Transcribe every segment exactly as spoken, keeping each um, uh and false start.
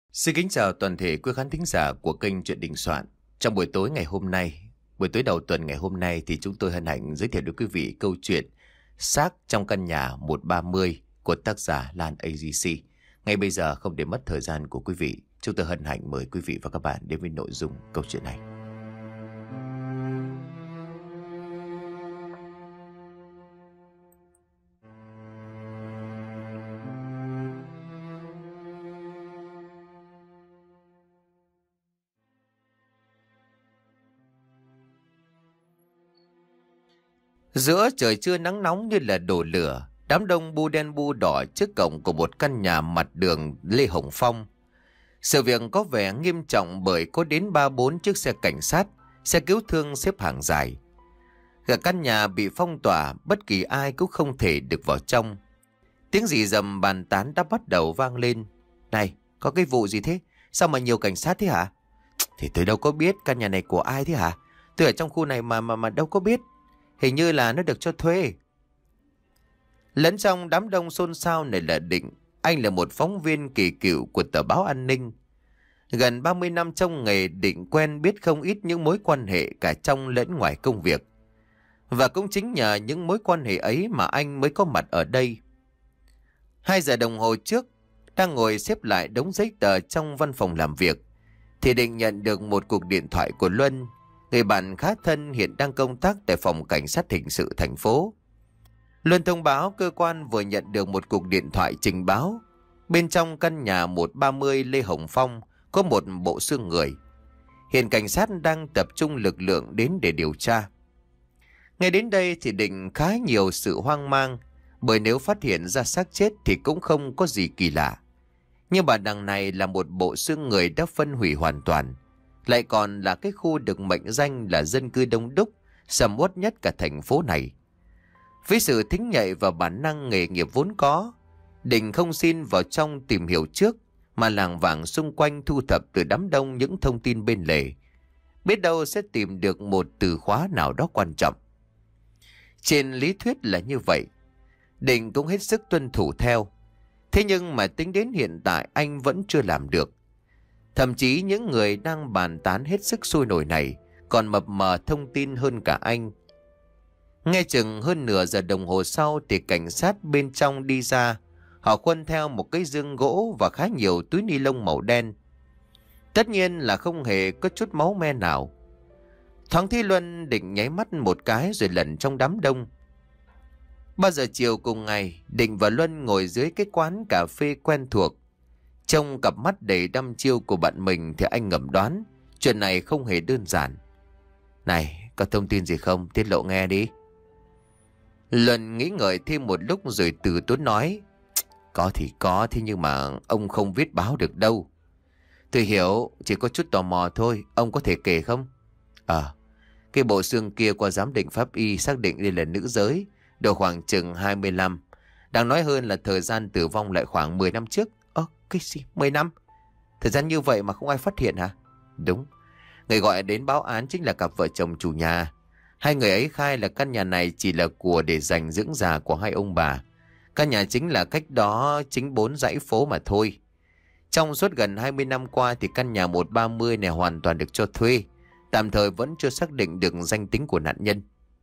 Xin kính chào toàn thể quý khán thính giả của kênh Chuyện Đình Soạn. Trong buổi tối ngày hôm nay, buổi tối đầu tuần ngày hôm nay thì chúng tôi hân hạnh giới thiệu đến quý vị câu chuyện Xác trong căn nhà một ba mươi của tác giả Lan a giê xê. Ngay bây giờ không để mất thời gian của quý vị, chúng tôi hân hạnh mời quý vị và các bạn đến với nội dung câu chuyện này. Giữa trời trưa nắng nóng như là đổ lửa, đám đông bu đen bu đỏ trước cổng của một căn nhà mặt đường Lê Hồng Phong. Sự việc có vẻ nghiêm trọng bởi có đến ba bốn chiếc xe cảnh sát, xe cứu thương xếp hàng dài. Cả căn nhà bị phong tỏa, bất kỳ ai cũng không thể được vào trong. Tiếng rì rầm bàn tán đã bắt đầu vang lên. Này, có cái vụ gì thế? Sao mà nhiều cảnh sát thế hả? Thì tôi đâu có biết căn nhà này của ai thế hả? Tôi ở trong khu này mà mà mà đâu có biết. Hình như là nó được cho thuê. Lẫn trong đám đông xôn xao này là Định. Anh là một phóng viên kỳ cựu của tờ báo An Ninh. Gần ba mươi năm trong nghề, Định quen biết không ít những mối quan hệ cả trong lẫn ngoài công việc. Và cũng chính nhờ những mối quan hệ ấy mà anh mới có mặt ở đây. Hai giờ đồng hồ trước, đang ngồi xếp lại đống giấy tờ trong văn phòng làm việc, thì Định nhận được một cuộc điện thoại của Luân, người bạn khá thân hiện đang công tác tại phòng cảnh sát hình sự thành phố. Luân thông báo cơ quan vừa nhận được một cuộc điện thoại trình báo. Bên trong căn nhà một ba mươi Lê Hồng Phong có một bộ xương người. Hiện cảnh sát đang tập trung lực lượng đến để điều tra. Ngay đến đây thì Định khá nhiều sự hoang mang, bởi nếu phát hiện ra xác chết thì cũng không có gì kỳ lạ. Nhưng mà đằng này là một bộ xương người đã phân hủy hoàn toàn, lại còn là cái khu được mệnh danh là dân cư đông đúc, sầm uất nhất cả thành phố này. Với sự thính nhạy và bản năng nghề nghiệp vốn có, Định không xin vào trong tìm hiểu trước, mà lảng vảng xung quanh thu thập từ đám đông những thông tin bên lề. Biết đâu sẽ tìm được một từ khóa nào đó quan trọng. Trên lý thuyết là như vậy, Định cũng hết sức tuân thủ theo. Thế nhưng mà tính đến hiện tại anh vẫn chưa làm được. Thậm chí những người đang bàn tán hết sức sôi nổi này còn mập mờ thông tin hơn cả anh. Nghe chừng hơn nửa giờ đồng hồ sau thì cảnh sát bên trong đi ra. Họ khuân theo một cái giường gỗ và khá nhiều túi ni lông màu đen. Tất nhiên là không hề có chút máu me nào. Thoáng thấy Luân, Định nháy mắt một cái rồi lẩn trong đám đông. Ba giờ chiều cùng ngày, Định và Luân ngồi dưới cái quán cà phê quen thuộc. Trong cặp mắt đầy đăm chiêu của bạn mình thì anh ngầm đoán chuyện này không hề đơn giản. Này, có thông tin gì không? Tiết lộ nghe đi. Luân nghĩ ngợi thêm một lúc rồi từ tốn nói. Có thì có, thế nhưng mà ông không viết báo được đâu. Tôi hiểu, chỉ có chút tò mò thôi. Ông có thể kể không? Ờ, cái bộ xương kia qua giám định pháp y xác định đây là nữ giới, độ khoảng chừng hai mươi lăm. Đang nói hơn là thời gian tử vong lại khoảng mười năm trước. Ơ, cái gì? mười năm? Thời gian như vậy mà không ai phát hiện hả? Đúng. Người gọi đến báo án chính là cặp vợ chồng chủ nhà. Hai người ấy khai là căn nhà này chỉ là của để dành dưỡng già của hai ông bà. Căn nhà chính là cách đó chính bốn dãy phố mà thôi. Trong suốt gần hai mươi năm qua thì căn nhà một ba mươi này hoàn toàn được cho thuê. Tạm thời vẫn chưa xác định được danh tính của nạn nhân.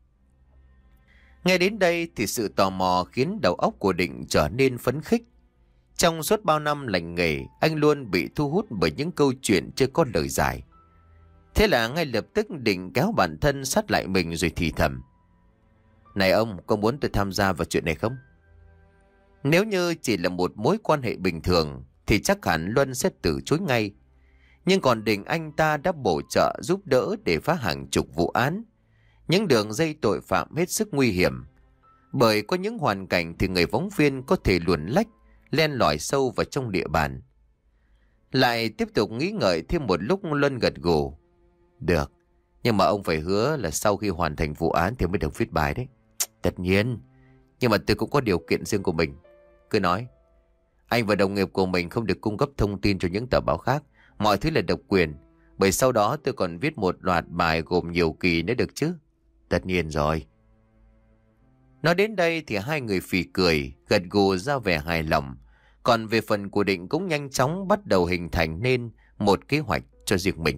Nghe đến đây thì sự tò mò khiến đầu óc của Định trở nên phấn khích. Trong suốt bao năm lành nghề, anh luôn bị thu hút bởi những câu chuyện chưa có lời giải. Thế là ngay lập tức Định kéo bản thân sát lại mình rồi thì thầm. Này ông, có muốn tôi tham gia vào chuyện này không? Nếu như chỉ là một mối quan hệ bình thường thì chắc hẳn Luân sẽ từ chối ngay. Nhưng còn Định, anh ta đã bổ trợ giúp đỡ để phá hàng chục vụ án, những đường dây tội phạm hết sức nguy hiểm. Bởi có những hoàn cảnh thì người phóng viên có thể luồn lách, len lỏi sâu vào trong địa bàn. Lại tiếp tục nghĩ ngợi thêm một lúc, Luân gật gù. Được, nhưng mà ông phải hứa là sau khi hoàn thành vụ án thì mới được viết bài đấy. Tất nhiên, nhưng mà tôi cũng có điều kiện riêng của mình. Cứ nói. Anh và đồng nghiệp của mình không được cung cấp thông tin cho những tờ báo khác. Mọi thứ là độc quyền. Bởi sau đó tôi còn viết một loạt bài gồm nhiều kỳ nữa được chứ. Tất nhiên rồi. Nói đến đây thì hai người phì cười, gật gù ra vẻ hài lòng. Còn về phần của Định cũng nhanh chóng bắt đầu hình thành nên một kế hoạch cho riêng mình.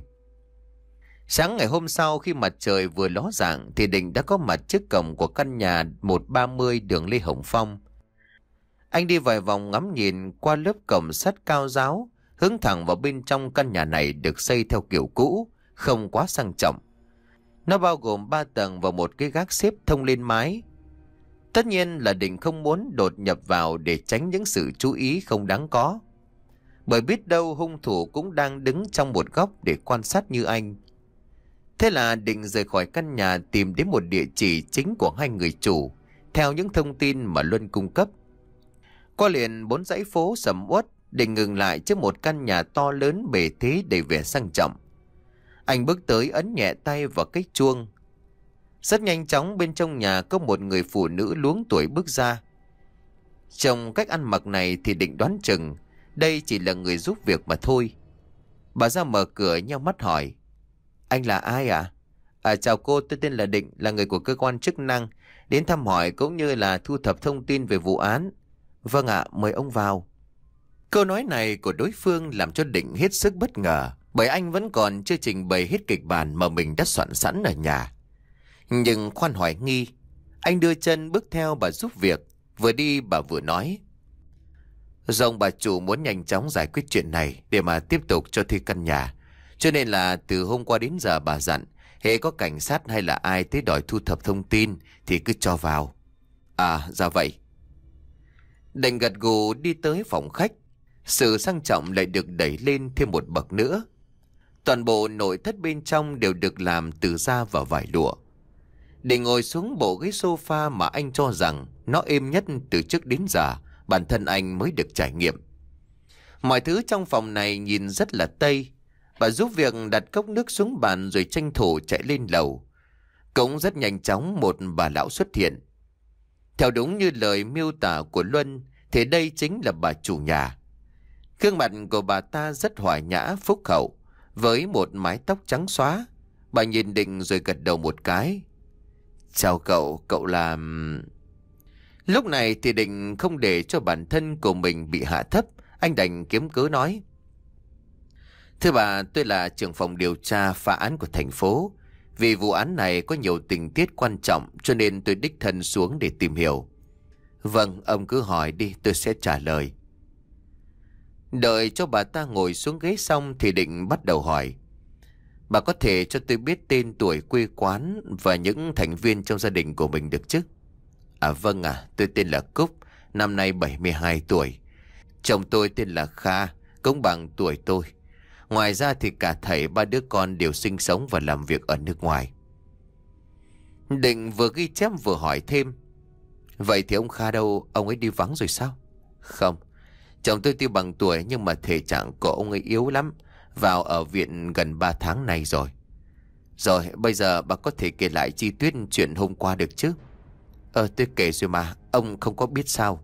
Sáng ngày hôm sau khi mặt trời vừa ló dạng thì Định đã có mặt trước cổng của căn nhà một ba mươi đường Lê Hồng Phong. Anh đi vài vòng ngắm nhìn qua lớp cổng sắt cao ráo, hướng thẳng vào bên trong căn nhà này được xây theo kiểu cũ, không quá sang trọng. Nó bao gồm ba tầng và một cái gác xếp thông lên mái. Tất nhiên là Định không muốn đột nhập vào để tránh những sự chú ý không đáng có. Bởi biết đâu hung thủ cũng đang đứng trong một góc để quan sát như anh. Thế là Định rời khỏi căn nhà tìm đến một địa chỉ chính của hai người chủ, theo những thông tin mà Luân cung cấp. Qua liền bốn dãy phố sầm uất, Định ngừng lại trước một căn nhà to lớn bề thế đầy vẻ sang trọng. Anh bước tới ấn nhẹ tay vào cái chuông. Rất nhanh chóng bên trong nhà có một người phụ nữ luống tuổi bước ra. Trong cách ăn mặc này thì Định đoán chừng đây chỉ là người giúp việc mà thôi. Bà ra mở cửa nheo mắt hỏi: "Anh là ai ạ?" À? À chào cô, tôi tên là Định, là người của cơ quan chức năng, đến thăm hỏi cũng như là thu thập thông tin về vụ án. Vâng ạ, mời ông vào. Câu nói này của đối phương làm cho Định hết sức bất ngờ, bởi anh vẫn còn chưa trình bày hết kịch bản mà mình đã soạn sẵn ở nhà. Nhưng khoan hỏi nghi, anh đưa chân bước theo bà giúp việc, vừa đi bà vừa nói: "Dòng bà chủ muốn nhanh chóng giải quyết chuyện này để mà tiếp tục cho thuê căn nhà. Cho nên là từ hôm qua đến giờ bà dặn, hễ có cảnh sát hay là ai tới đòi thu thập thông tin thì cứ cho vào." À, dạ vậy. Đành gật gù đi tới phòng khách. Sự sang trọng lại được đẩy lên thêm một bậc nữa. Toàn bộ nội thất bên trong đều được làm từ da và vải lụa. Để ngồi xuống bộ ghế sofa mà anh cho rằng nó êm nhất từ trước đến giờ, bản thân anh mới được trải nghiệm. Mọi thứ trong phòng này nhìn rất là Tây. Bà giúp việc đặt cốc nước xuống bàn rồi tranh thủ chạy lên lầu. Cũng rất nhanh chóng một bà lão xuất hiện. Theo đúng như lời miêu tả của Luân thì đây chính là bà chủ nhà. Gương mặt của bà ta rất hòa nhã phúc hậu, với một mái tóc trắng xóa. Bà nhìn Định rồi gật đầu một cái. "Chào cậu, cậu là..." Lúc này thì Định không để cho bản thân của mình bị hạ thấp, anh đành kiếm cớ nói: "Thưa bà, tôi là trưởng phòng điều tra phá án của thành phố. Vì vụ án này có nhiều tình tiết quan trọng cho nên tôi đích thân xuống để tìm hiểu." "Vâng, ông cứ hỏi đi, tôi sẽ trả lời." Đợi cho bà ta ngồi xuống ghế xong thì Định bắt đầu hỏi: "Bà có thể cho tôi biết tên tuổi quê quán và những thành viên trong gia đình của mình được chứ?" "À vâng ạ, à, tôi tên là Cúc, năm nay bảy mươi hai tuổi. Chồng tôi tên là Kha, cũng bằng tuổi tôi. Ngoài ra thì cả thảy ba đứa con đều sinh sống và làm việc ở nước ngoài." Định vừa ghi chép vừa hỏi thêm: "Vậy thì ông Kha đâu, ông ấy đi vắng rồi sao?" "Không, chồng tôi tuy bằng tuổi nhưng mà thể trạng của ông ấy yếu lắm, vào ở viện gần ba tháng nay rồi." "Rồi, bây giờ bà có thể kể lại chi tiết chuyện hôm qua được chứ?" "Ờ, tôi kể rồi mà, ông không có biết sao?"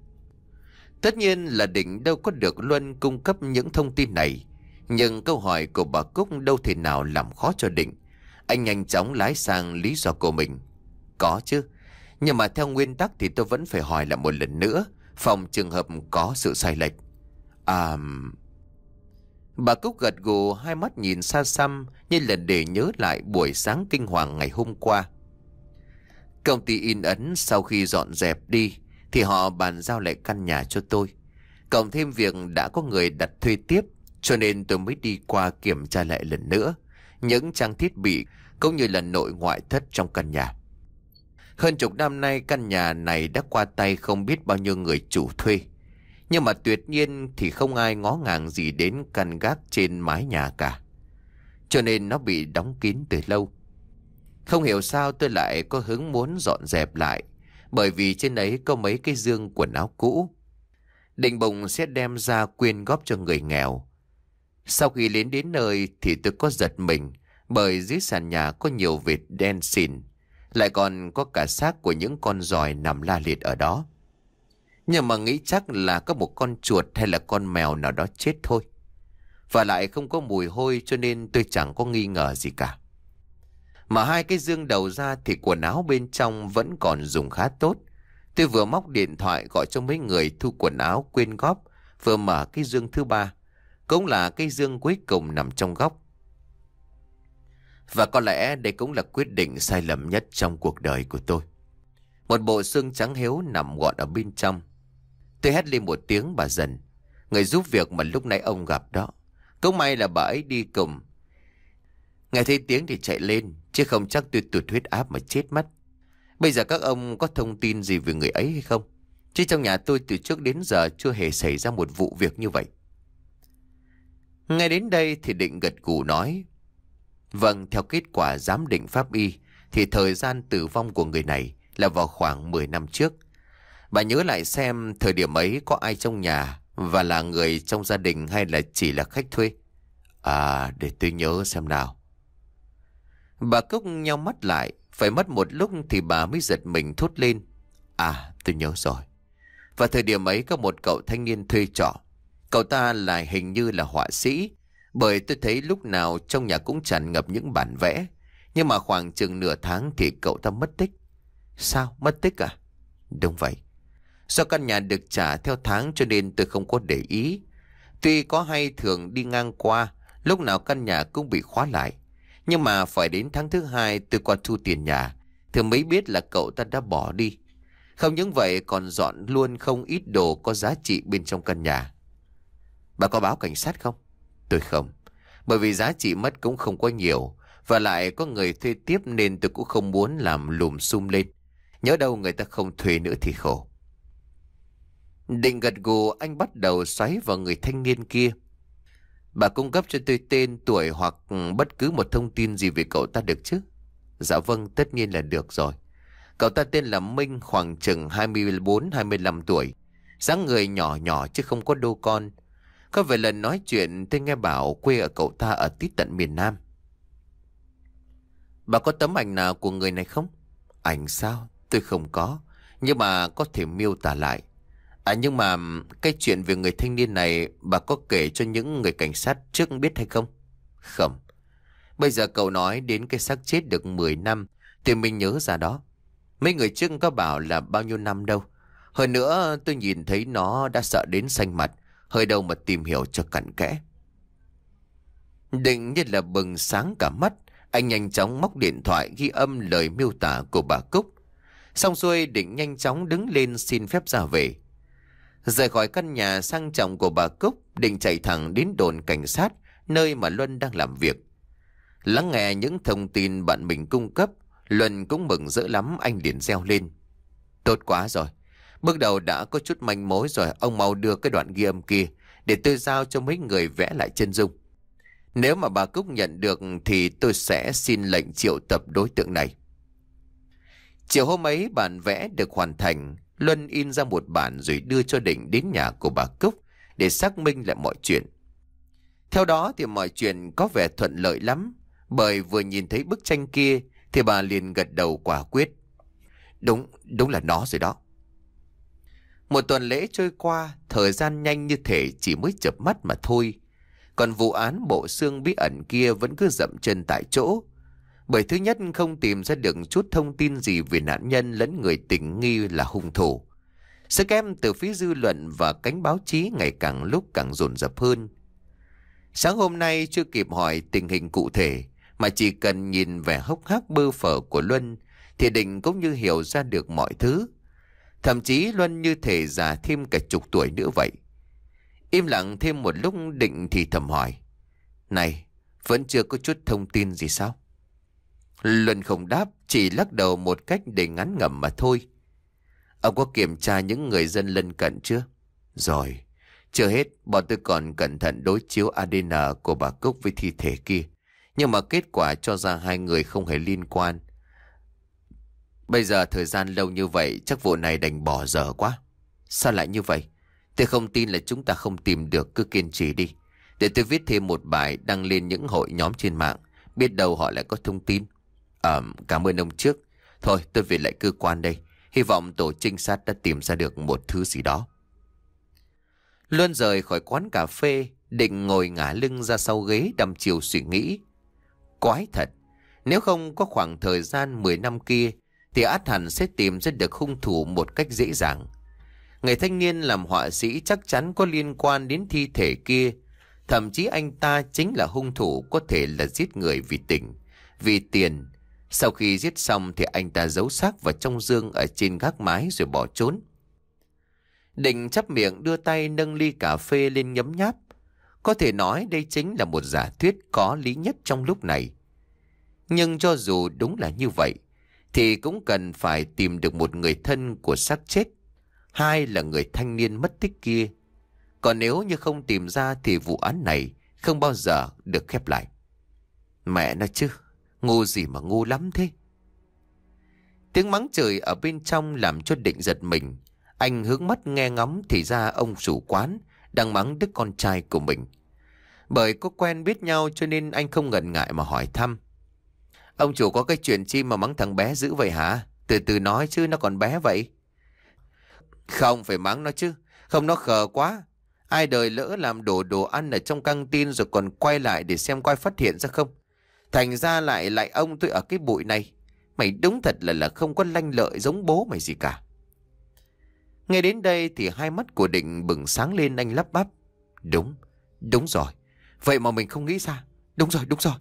Tất nhiên là Định đâu có được Luân cung cấp những thông tin này. Nhưng câu hỏi của bà Cúc đâu thể nào làm khó cho Định. Anh nhanh chóng lái sang lý do của mình: "Có chứ, nhưng mà theo nguyên tắc thì tôi vẫn phải hỏi lại một lần nữa, phòng trường hợp có sự sai lệch." À... Bà Cúc gật gù, hai mắt nhìn xa xăm như là để nhớ lại buổi sáng kinh hoàng ngày hôm qua. "Công ty in ấn sau khi dọn dẹp đi thì họ bàn giao lại căn nhà cho tôi. Cộng thêm việc đã có người đặt thuê tiếp, cho nên tôi mới đi qua kiểm tra lại lần nữa những trang thiết bị cũng như là nội ngoại thất trong căn nhà. Hơn chục năm nay căn nhà này đã qua tay không biết bao nhiêu người chủ thuê. Nhưng mà tuyệt nhiên thì không ai ngó ngàng gì đến căn gác trên mái nhà cả. Cho nên nó bị đóng kín từ lâu. Không hiểu sao tôi lại có hứng muốn dọn dẹp lại, bởi vì trên ấy có mấy cái dương quần áo cũ. Định bụng sẽ đem ra quyên góp cho người nghèo. Sau khi đến đến nơi thì tôi có giật mình, bởi dưới sàn nhà có nhiều vệt đen xỉn, lại còn có cả xác của những con giòi nằm la liệt ở đó. Nhưng mà nghĩ chắc là có một con chuột hay là con mèo nào đó chết thôi. Và lại không có mùi hôi cho nên tôi chẳng có nghi ngờ gì cả. Mà hai cái dương đầu ra thì quần áo bên trong vẫn còn dùng khá tốt. Tôi vừa móc điện thoại gọi cho mấy người thu quần áo quyên góp vừa mở cái dương thứ ba, cũng là cái dương cuối cùng nằm trong góc. Và có lẽ đây cũng là quyết định sai lầm nhất trong cuộc đời của tôi. Một bộ xương trắng héo nằm gọn ở bên trong. Tôi hét lên một tiếng bà Dần, người giúp việc mà lúc nãy ông gặp đó. Cũng may là bà ấy đi cùng. Nghe thấy tiếng thì chạy lên, chứ không chắc tôi tụt huyết áp mà chết mất. Bây giờ các ông có thông tin gì về người ấy hay không? Chứ trong nhà tôi từ trước đến giờ chưa hề xảy ra một vụ việc như vậy. Ngay đến đây thì Định gật gù nói: Vâng, theo kết quả giám định pháp y thì thời gian tử vong của người này là vào khoảng mười năm trước. Bà nhớ lại xem thời điểm ấy có ai trong nhà và là người trong gia đình hay là chỉ là khách thuê? À, để tôi nhớ xem nào. Bà Cúc nheo mắt lại, phải mất một lúc thì bà mới giật mình thốt lên: À, tôi nhớ rồi. Và thời điểm ấy có một cậu thanh niên thuê trọ. Cậu ta là hình như là họa sĩ, bởi tôi thấy lúc nào trong nhà cũng tràn ngập những bản vẽ. Nhưng mà khoảng chừng nửa tháng thì cậu ta mất tích. Sao? Mất tích à? Đúng vậy. Do căn nhà được trả theo tháng cho nên tôi không có để ý. Tuy có hay thường đi ngang qua, lúc nào căn nhà cũng bị khóa lại. Nhưng mà phải đến tháng thứ hai tôi qua thu tiền nhà thì mới biết là cậu ta đã bỏ đi. Không những vậy còn dọn luôn không ít đồ có giá trị bên trong căn nhà. Bà có báo cảnh sát không? Tôi không. Bởi vì giá trị mất cũng không có nhiều. Và lại có người thuê tiếp nên tôi cũng không muốn làm lùm xum lên. Nhớ đâu người ta không thuê nữa thì khổ. Định gật gù, anh bắt đầu xoáy vào người thanh niên kia. Bà cung cấp cho tôi tên, tuổi hoặc bất cứ một thông tin gì về cậu ta được chứ? Dạ vâng, tất nhiên là được rồi. Cậu ta tên là Minh, khoảng chừng hai mươi bốn hai mươi lăm tuổi. Dáng người nhỏ nhỏ chứ không có đô con. Có vài lần nói chuyện tôi nghe bảo quê ở cậu ta ở tít tận miền Nam. Bà có tấm ảnh nào của người này không? Ảnh sao? Tôi không có. Nhưng mà có thể miêu tả lại. À nhưng mà cái chuyện về người thanh niên này bà có kể cho những người cảnh sát trước biết hay không? Không. Bây giờ cậu nói đến cái xác chết được mười năm thì mình nhớ ra đó. Mấy người trước có bảo là bao nhiêu năm đâu. Hơn nữa tôi nhìn thấy nó đã sợ đến xanh mặt. Hơi đâu mà tìm hiểu cho cặn kẽ. Định như là bừng sáng cả mắt. Anh nhanh chóng móc điện thoại ghi âm lời miêu tả của bà Cúc. Xong xuôi Định nhanh chóng đứng lên xin phép ra về. Rời khỏi căn nhà sang trọng của bà Cúc, Định chạy thẳng đến đồn cảnh sát nơi mà Luân đang làm việc. Lắng nghe những thông tin bạn mình cung cấp, Luân cũng mừng rỡ lắm. Anh liền reo lên: Tốt quá rồi, bước đầu đã có chút manh mối rồi. Ông mau đưa cái đoạn ghi âm kia để tôi giao cho mấy người vẽ lại chân dung. Nếu mà bà Cúc nhận được thì tôi sẽ xin lệnh triệu tập đối tượng này. Chiều hôm ấy bản vẽ được hoàn thành. Luân in ra một bản rồi đưa cho Định đến nhà của bà Cúc để xác minh lại mọi chuyện. Theo đó thì mọi chuyện có vẻ thuận lợi lắm, bởi vừa nhìn thấy bức tranh kia thì bà liền gật đầu quả quyết: Đúng, đúng là nó rồi đó. Một tuần lễ trôi qua, thời gian nhanh như thể chỉ mới chợp mắt mà thôi. Còn vụ án bộ xương bí ẩn kia vẫn cứ dậm chân tại chỗ. Bởi thứ nhất không tìm ra được chút thông tin gì về nạn nhân lẫn người tình nghi là hung thủ. Sức ép từ phía dư luận và cánh báo chí ngày càng lúc càng dồn dập hơn. Sáng hôm nay chưa kịp hỏi tình hình cụ thể, mà chỉ cần nhìn vẻ hốc hác bơ phờ của Luân thì Định cũng như hiểu ra được mọi thứ. Thậm chí Luân như thể già thêm cả chục tuổi nữa vậy. Im lặng thêm một lúc, Định thì thầm hỏi: Này, vẫn chưa có chút thông tin gì sao? Luân không đáp, chỉ lắc đầu một cách để ngán ngẩm mà thôi. Ông có kiểm tra những người dân lân cận chưa? Rồi, chưa hết, bọn tôi còn cẩn thận đối chiếu a đê en của bà Cúc với thi thể kia. Nhưng mà kết quả cho ra hai người không hề liên quan. Bây giờ thời gian lâu như vậy chắc vụ này đành bỏ dở quá. Sao lại như vậy? Tôi không tin là chúng ta không tìm được, cứ kiên trì đi. Để tôi viết thêm một bài đăng lên những hội nhóm trên mạng. Biết đâu họ lại có thông tin. Ờ, cảm ơn ông trước. Thôi tôi về lại cơ quan đây. Hy vọng tổ trinh sát đã tìm ra được một thứ gì đó. Luân rời khỏi quán cà phê, Định ngồi ngả lưng ra sau ghế đăm chiêu suy nghĩ. Quái thật, nếu không có khoảng thời gian mười năm kia thì ắt hẳn sẽ tìm ra được hung thủ một cách dễ dàng. Người thanh niên làm họa sĩ chắc chắn có liên quan đến thi thể kia. Thậm chí anh ta chính là hung thủ, có thể là giết người vì tình, vì tiền. Sau khi giết xong thì anh ta giấu xác vào trong giường ở trên gác mái rồi bỏ trốn. Định chắp miệng đưa tay nâng ly cà phê lên nhấm nháp. Có thể nói đây chính là một giả thuyết có lý nhất trong lúc này. Nhưng cho dù đúng là như vậy, thì cũng cần phải tìm được một người thân của xác chết. Hai là người thanh niên mất tích kia. Còn nếu như không tìm ra thì vụ án này không bao giờ được khép lại. Mẹ nó chứ, ngu gì mà ngu lắm thế. Tiếng mắng chửi ở bên trong làm cho Định giật mình. Anh hướng mắt nghe ngóng thì ra ông chủ quán đang mắng đứa con trai của mình. Bởi có quen biết nhau cho nên anh không ngần ngại mà hỏi thăm. Ông chủ có cái chuyện chi mà mắng thằng bé dữ vậy hả? Từ từ nói chứ, nó còn bé vậy. Không phải mắng nó chứ, không, nó khờ quá. Ai đời lỡ làm đổ đồ ăn ở trong căng tin rồi còn quay lại để xem coi phát hiện ra không. Thành ra lại lại ông tôi ở cái bụi này. Mày đúng thật là là không có lanh lợi giống bố mày gì cả. Nghe đến đây thì hai mắt của Định bừng sáng lên, anh lắp bắp. Đúng, đúng rồi. Vậy mà mình không nghĩ ra. Đúng rồi, đúng rồi.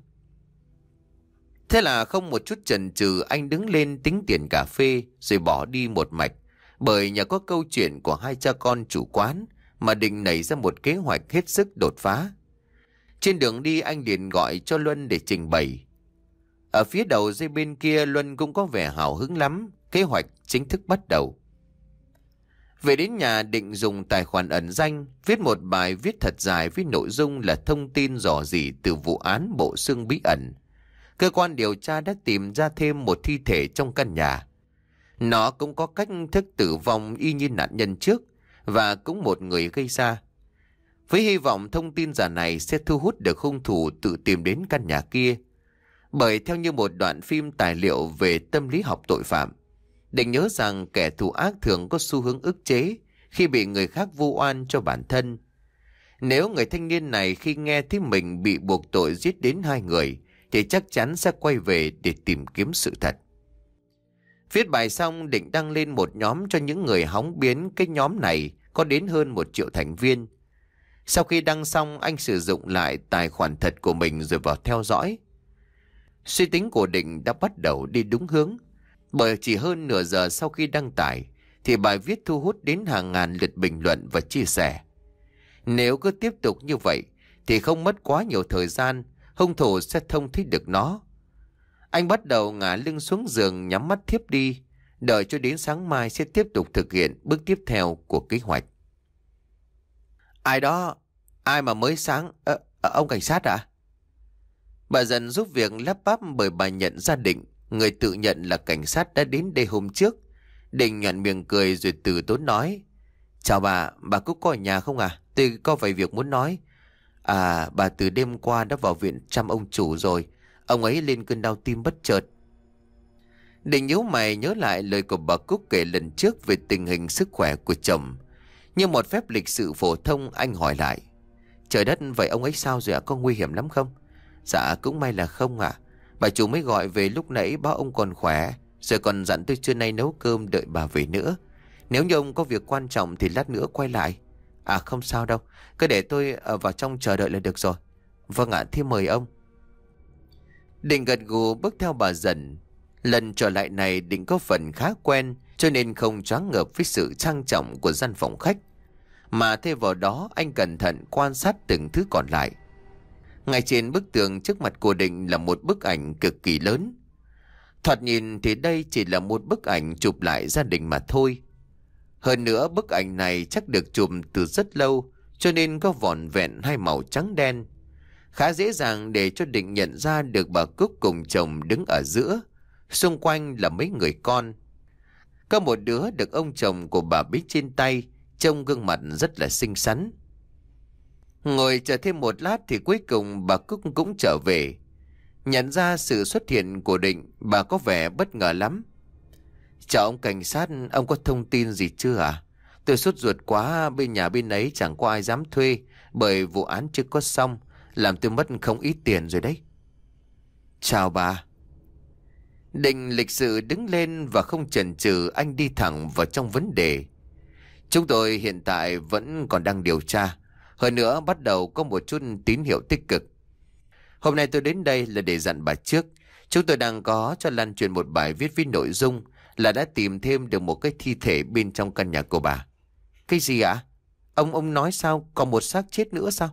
Thế là không một chút chần chừ, anh đứng lên tính tiền cà phê rồi bỏ đi một mạch. Bởi nhờ có câu chuyện của hai cha con chủ quán mà Định nảy ra một kế hoạch hết sức đột phá. Trên đường đi anh liền gọi cho Luân để trình bày. Ở phía đầu dây bên kia Luân cũng có vẻ hào hứng lắm. Kế hoạch chính thức bắt đầu. Về đến nhà, Định dùng tài khoản ẩn danh viết một bài viết thật dài với nội dung là thông tin rò rỉ từ vụ án bộ xương bí ẩn. Cơ quan điều tra đã tìm ra thêm một thi thể trong căn nhà. Nó cũng có cách thức tử vong y như nạn nhân trước và cũng một người gây ra. Với hy vọng thông tin giả này sẽ thu hút được hung thủ tự tìm đến căn nhà kia. Bởi theo như một đoạn phim tài liệu về tâm lý học tội phạm, Định nhớ rằng kẻ thù ác thường có xu hướng ức chế khi bị người khác vu oan cho bản thân. Nếu người thanh niên này khi nghe thấy mình bị buộc tội giết đến hai người thì chắc chắn sẽ quay về để tìm kiếm sự thật. Viết bài xong, Định đăng lên một nhóm cho những người hóng biến. Cái nhóm này có đến hơn một triệu thành viên. Sau khi đăng xong, anh sử dụng lại tài khoản thật của mình rồi vào theo dõi. Suy tính của Định đã bắt đầu đi đúng hướng. Bởi chỉ hơn nửa giờ sau khi đăng tải thì bài viết thu hút đến hàng ngàn lượt bình luận và chia sẻ. Nếu cứ tiếp tục như vậy thì không mất quá nhiều thời gian, hung thủ sẽ thông thấy được nó. Anh bắt đầu ngả lưng xuống giường, nhắm mắt thiếp đi, đợi cho đến sáng mai sẽ tiếp tục thực hiện bước tiếp theo của kế hoạch. Ai đó? Ai mà mới sáng? À, ông cảnh sát à? Bà dần giúp việc lắp bắp bởi bà nhận ra Định, người tự nhận là cảnh sát đã đến đây hôm trước. Định nhoẻn miệng cười rồi từ tốn nói. Chào bà, bà Cúc có ở nhà không à? Tôi có vài việc muốn nói. À, bà từ đêm qua đã vào viện chăm ông chủ rồi. Ông ấy lên cơn đau tim bất chợt. Định nhíu mày nhớ lại lời của bà Cúc kể lần trước về tình hình sức khỏe của chồng. Như một phép lịch sự phổ thông, anh hỏi lại. Trời đất, vậy ông ấy sao rồi ạ? Có nguy hiểm lắm không? Dạ cũng may là không ạ. Bà chủ mới gọi về lúc nãy báo ông còn khỏe, rồi còn dặn tôi trưa nay nấu cơm đợi bà về nữa. Nếu như ông có việc quan trọng thì lát nữa quay lại. À không sao đâu, cứ để tôi ở vào trong chờ đợi là được rồi. Vâng ạ, thế mời ông. Định gật gù bước theo bà dần. Lần trở lại này Định có phần khá quen, cho nên không choáng ngợp với sự trang trọng của gian phòng khách. Mà thêm vào đó anh cẩn thận quan sát từng thứ còn lại. Ngay trên bức tường trước mặt của Định là một bức ảnh cực kỳ lớn. Thoạt nhìn thì đây chỉ là một bức ảnh chụp lại gia đình mà thôi. Hơn nữa bức ảnh này chắc được chụp từ rất lâu, cho nên có vỏn vẹn hai màu trắng đen. Khá dễ dàng để cho Định nhận ra được bà Cúc cùng chồng đứng ở giữa. Xung quanh là mấy người con. Có một đứa được ông chồng của bà bế trên tay, trông gương mặt rất là xinh xắn. Ngồi chờ thêm một lát thì cuối cùng bà Cúc cũng trở về. Nhận ra sự xuất hiện của Định, bà có vẻ bất ngờ lắm. Chào ông cảnh sát, ông có thông tin gì chưa à? Tôi sốt ruột quá, bên nhà bên ấy chẳng có ai dám thuê, bởi vụ án chưa có xong, làm tôi mất không ít tiền rồi đấy. Chào bà. Định lịch sự đứng lên và không chần chừ, anh đi thẳng vào trong vấn đề. Chúng tôi hiện tại vẫn còn đang điều tra. Hơn nữa bắt đầu có một chút tín hiệu tích cực. Hôm nay tôi đến đây là để dặn bà trước. Chúng tôi đang có cho lan truyền một bài viết với nội dung là đã tìm thêm được một cái thi thể bên trong căn nhà của bà. Cái gì ạ? Ông ông nói sao? Còn một xác chết nữa sao?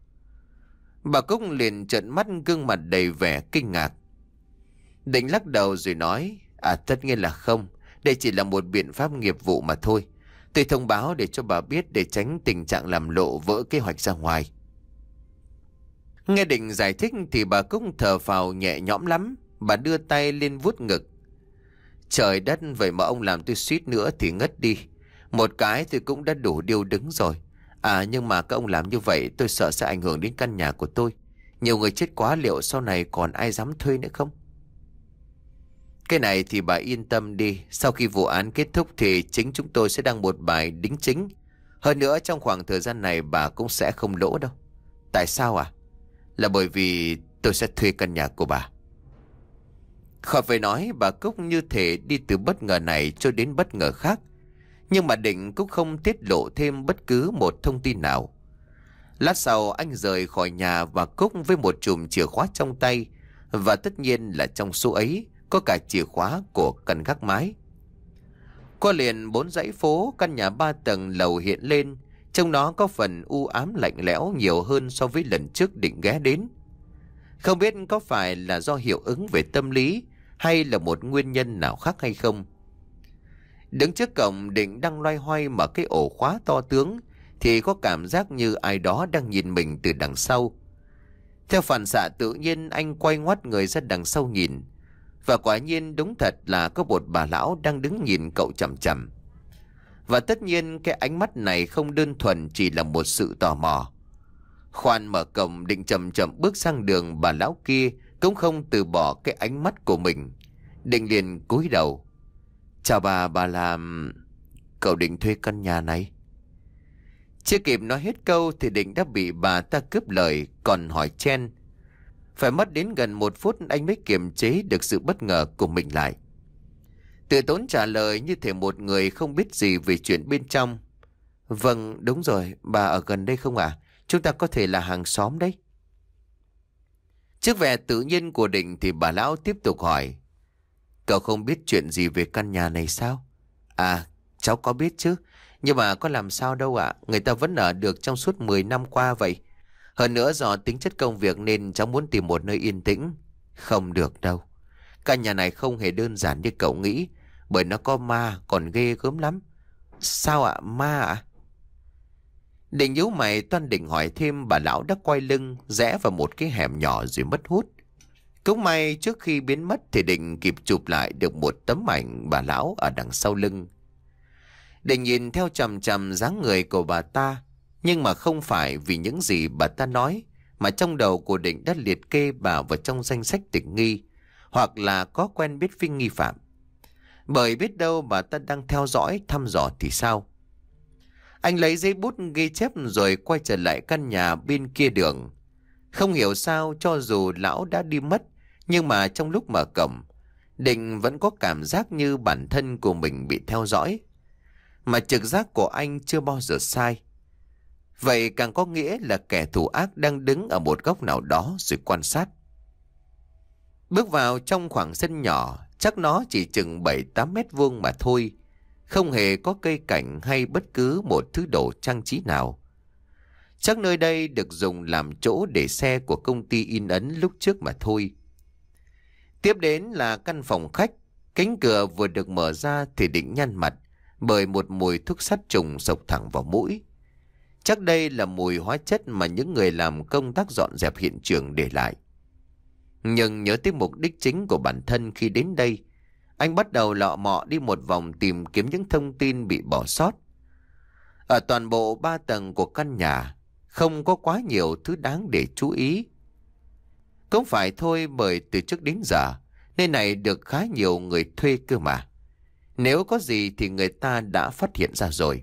Bà Cúc liền trợn mắt, gương mặt đầy vẻ kinh ngạc. Định lắc đầu rồi nói, à tất nhiên là không. Đây chỉ là một biện pháp nghiệp vụ mà thôi. Tôi thông báo để cho bà biết để tránh tình trạng làm lộ vỡ kế hoạch ra ngoài. Nghe Định giải thích thì bà Cúc thở phào nhẹ nhõm lắm. Bà đưa tay lên vuốt ngực. Trời đất, vậy mà ông làm tôi suýt nữa thì ngất đi. Một cái thì cũng đã đủ điêu đứng rồi. À nhưng mà các ông làm như vậy tôi sợ sẽ ảnh hưởng đến căn nhà của tôi. Nhiều người chết quá, liệu sau này còn ai dám thuê nữa không? Cái này thì bà yên tâm đi. Sau khi vụ án kết thúc thì chính chúng tôi sẽ đăng một bài đính chính. Hơn nữa trong khoảng thời gian này bà cũng sẽ không lỗ đâu. Tại sao à? Là bởi vì tôi sẽ thuê căn nhà của bà. Khỏi phải nói, bà Cúc như thể đi từ bất ngờ này cho đến bất ngờ khác. Nhưng mà Định cũng không tiết lộ thêm bất cứ một thông tin nào. Lát sau anh rời khỏi nhà và Cúc với một chùm chìa khóa trong tay. Và tất nhiên là trong số ấy có cả chìa khóa của căn gác mái. Qua liền bốn dãy phố, căn nhà ba tầng lầu hiện lên. Trong nó có phần u ám lạnh lẽo nhiều hơn so với lần trước Định ghé đến. Không biết có phải là do hiệu ứng về tâm lý hay là một nguyên nhân nào khác hay không. Đứng trước cổng, Định đang loay hoay mở cái ổ khóa to tướng thì có cảm giác như ai đó đang nhìn mình từ đằng sau. Theo phản xạ tự nhiên anh quay ngoắt người ra đằng sau nhìn. Và quả nhiên đúng thật là có một bà lão đang đứng nhìn cậu chằm chằm. Và tất nhiên cái ánh mắt này không đơn thuần chỉ là một sự tò mò. Khoan mở cổng, Định chậm chậm bước sang đường, bà lão kia cũng không từ bỏ cái ánh mắt của mình. Định liền cúi đầu. Chào bà, bà làm... Cậu định thuê căn nhà này? Chưa kịp nói hết câu thì Định đã bị bà ta cướp lời, còn hỏi chen. Phải mất đến gần một phút anh mới kiềm chế được sự bất ngờ của mình lại. Tự tốn trả lời như thể một người không biết gì về chuyện bên trong. Vâng, đúng rồi, bà ở gần đây không ạ? À? Chúng ta có thể là hàng xóm đấy. Trước vẻ tự nhiên của Định thì bà lão tiếp tục hỏi. Cậu không biết chuyện gì về căn nhà này sao? À, cháu có biết chứ. Nhưng mà có làm sao đâu ạ. À? Người ta vẫn ở được trong suốt mười năm qua vậy. Hơn nữa do tính chất công việc nên cháu muốn tìm một nơi yên tĩnh. Không được đâu. Căn nhà này không hề đơn giản như cậu nghĩ. Bởi nó có ma, còn ghê gớm lắm. Sao ạ? À? Ma ạ? À? Định nhíu mày toan định hỏi thêm, bà lão đã quay lưng rẽ vào một cái hẻm nhỏ rồi mất hút. Cũng may trước khi biến mất thì Định kịp chụp lại được một tấm ảnh bà lão ở đằng sau lưng. Định nhìn theo chằm chằm dáng người của bà ta, nhưng mà không phải vì những gì bà ta nói, mà trong đầu của Định đã liệt kê bà vào trong danh sách tình nghi, hoặc là có quen biết với nghi phạm. Bởi biết đâu bà ta đang theo dõi, thăm dò thì sao? Anh lấy giấy bút ghi chép rồi quay trở lại căn nhà bên kia đường. Không hiểu sao cho dù lão đã đi mất, nhưng mà trong lúc mở cổng, Định vẫn có cảm giác như bản thân của mình bị theo dõi. Mà trực giác của anh chưa bao giờ sai. Vậy càng có nghĩa là kẻ thù ác đang đứng ở một góc nào đó rồi quan sát. Bước vào trong khoảng sân nhỏ, chắc nó chỉ chừng bảy tám mét vuông mà thôi. Không hề có cây cảnh hay bất cứ một thứ đồ trang trí nào. Chắc nơi đây được dùng làm chỗ để xe của công ty in ấn lúc trước mà thôi. Tiếp đến là căn phòng khách. Cánh cửa vừa được mở ra thì Định nhăn mặt bởi một mùi thuốc sát trùng xộc thẳng vào mũi. Chắc đây là mùi hóa chất mà những người làm công tác dọn dẹp hiện trường để lại. Nhưng nhớ tới mục đích chính của bản thân khi đến đây, anh bắt đầu lọ mọ đi một vòng tìm kiếm những thông tin bị bỏ sót. Ở toàn bộ ba tầng của căn nhà, không có quá nhiều thứ đáng để chú ý. Cũng phải thôi, bởi từ trước đến giờ, nơi này được khá nhiều người thuê cơ mà. Nếu có gì thì người ta đã phát hiện ra rồi.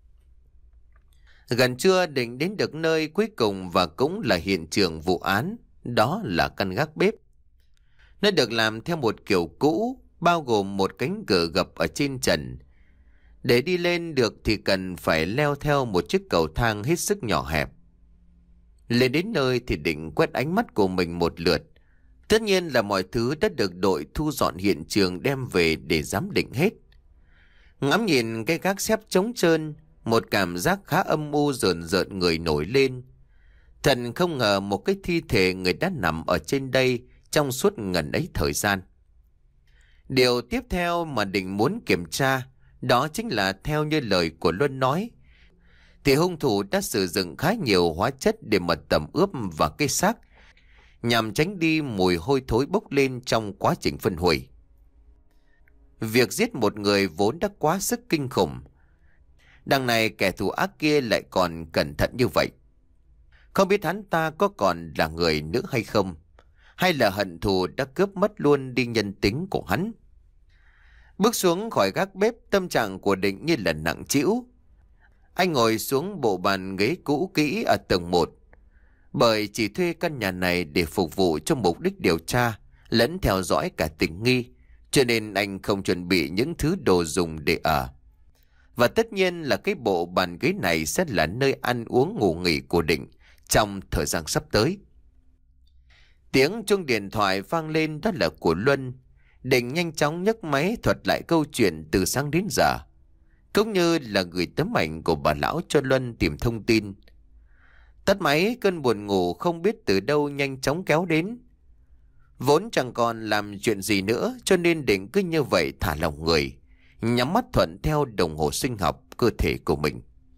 Gần trưa Định đến được nơi cuối cùng và cũng là hiện trường vụ án, đó là căn gác bếp. Nó được làm theo một kiểu cũ, bao gồm một cánh cửa gập ở trên trần. Để đi lên được thì cần phải leo theo một chiếc cầu thang hết sức nhỏ hẹp. Lên đến nơi thì Định quét ánh mắt của mình một lượt. Tất nhiên là mọi thứ đã được đội thu dọn hiện trường đem về để giám định hết. Ngắm nhìn cái gác xếp trống trơn, một cảm giác khá âm u rợn rợn người nổi lên. Thần không ngờ một cái thi thể người đã nằm ở trên đây trong suốt ngần ấy thời gian. Điều tiếp theo mà Định muốn kiểm tra đó chính là theo như lời của Luân nói, thì hung thủ đã sử dụng khá nhiều hóa chất để mà tẩm ướp vào cái xác, nhằm tránh đi mùi hôi thối bốc lên trong quá trình phân hủy. Việc giết một người vốn đã quá sức kinh khủng. Đằng này kẻ thù ác kia lại còn cẩn thận như vậy. Không biết hắn ta có còn là người nữa hay không, hay là hận thù đã cướp mất luôn đi nhân tính của hắn. Bước xuống khỏi gác bếp, tâm trạng của Định như là nặng trĩu. Anh ngồi xuống bộ bàn ghế cũ kỹ ở tầng một. Bởi chỉ thuê căn nhà này để phục vụ cho mục đích điều tra lẫn theo dõi cả tình nghi, cho nên anh không chuẩn bị những thứ đồ dùng để ở. Và tất nhiên là cái bộ bàn ghế này sẽ là nơi ăn uống ngủ nghỉ của Định trong thời gian sắp tới. Tiếng chuông điện thoại vang lên, đó là của Luân. Định nhanh chóng nhấc máy thuật lại câu chuyện từ sáng đến giờ, cũng như là gửi tấm ảnh của bà lão cho Luân tìm thông tin. Tắt máy, cơn buồn ngủ không biết từ đâu nhanh chóng kéo đến. Vốn chẳng còn làm chuyện gì nữa, cho nên Định cứ như vậy thả lỏng người, nhắm mắt thuận theo đồng hồ sinh học cơ thể của mình.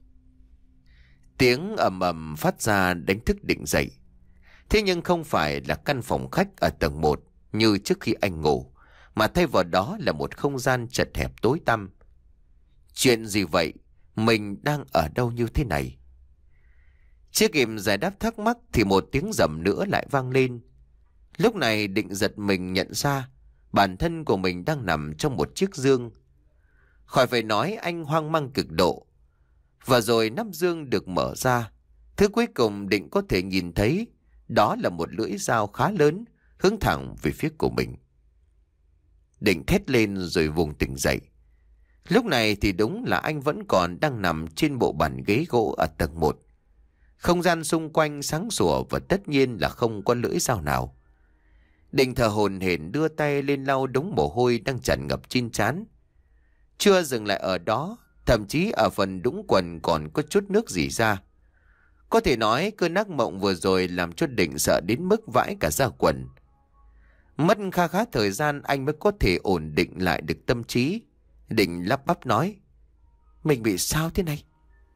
Tiếng ầm ầm phát ra đánh thức Định dậy. Thế nhưng không phải là căn phòng khách ở tầng một như trước khi anh ngủ, mà thay vào đó là một không gian chật hẹp tối tăm. Chuyện gì vậy? Mình đang ở đâu như thế này? Chưa kịp giải đáp thắc mắc thì một tiếng rầm nữa lại vang lên. Lúc này Định giật mình nhận ra bản thân của mình đang nằm trong một chiếc giường. Khỏi phải nói, anh hoang mang cực độ. Và rồi nắp giường được mở ra. Thứ cuối cùng Định có thể nhìn thấy đó là một lưỡi dao khá lớn hướng thẳng về phía của mình. Định thét lên rồi vùng tỉnh dậy. Lúc này thì đúng là anh vẫn còn đang nằm trên bộ bàn ghế gỗ ở tầng một. Không gian xung quanh sáng sủa và tất nhiên là không có lưỡi dao nào. Định thở hổn hển đưa tay lên lau đống mồ hôi đang tràn ngập trên trán. Chưa dừng lại ở đó, thậm chí ở phần đũng quần còn có chút nước rỉ ra. Có thể nói cơn ác mộng vừa rồi làm cho Định sợ đến mức vãi cả da quần. Mất kha khá thời gian anh mới có thể ổn định lại được tâm trí. Định lắp bắp nói: "Mình bị sao thế này?"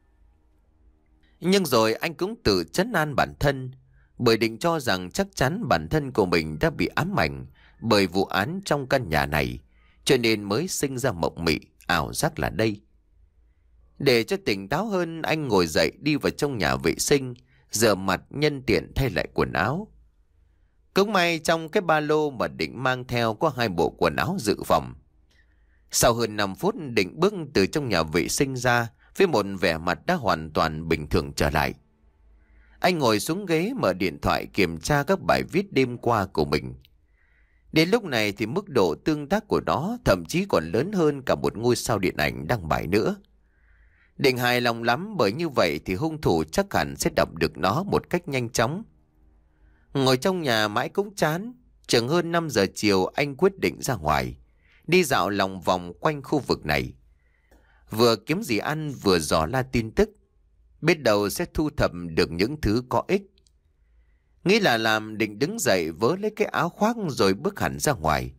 Nhưng rồi anh cũng tự trấn an bản thân, bởi Định cho rằng chắc chắn bản thân của mình đã bị ám ảnh bởi vụ án trong căn nhà này, cho nên mới sinh ra mộng mị, ảo giác là đây. Để cho tỉnh táo hơn, anh ngồi dậy đi vào trong nhà vệ sinh, rửa mặt nhân tiện thay lại quần áo. Cũng may trong cái ba lô mà Định mang theo có hai bộ quần áo dự phòng. Sau hơn năm phút, Định bước từ trong nhà vệ sinh ra với một vẻ mặt đã hoàn toàn bình thường trở lại. Anh ngồi xuống ghế mở điện thoại kiểm tra các bài viết đêm qua của mình. Đến lúc này thì mức độ tương tác của nó thậm chí còn lớn hơn cả một ngôi sao điện ảnh đăng bài nữa. Định hài lòng lắm, bởi như vậy thì hung thủ chắc hẳn sẽ đọc được nó một cách nhanh chóng. Ngồi trong nhà mãi cũng chán, chừng hơn năm giờ chiều anh quyết định ra ngoài, đi dạo lòng vòng quanh khu vực này. Vừa kiếm gì ăn vừa dò la tin tức, biết đâu sẽ thu thập được những thứ có ích. Nghĩ là làm, Định đứng dậy vớ lấy cái áo khoác rồi bước hẳn ra ngoài.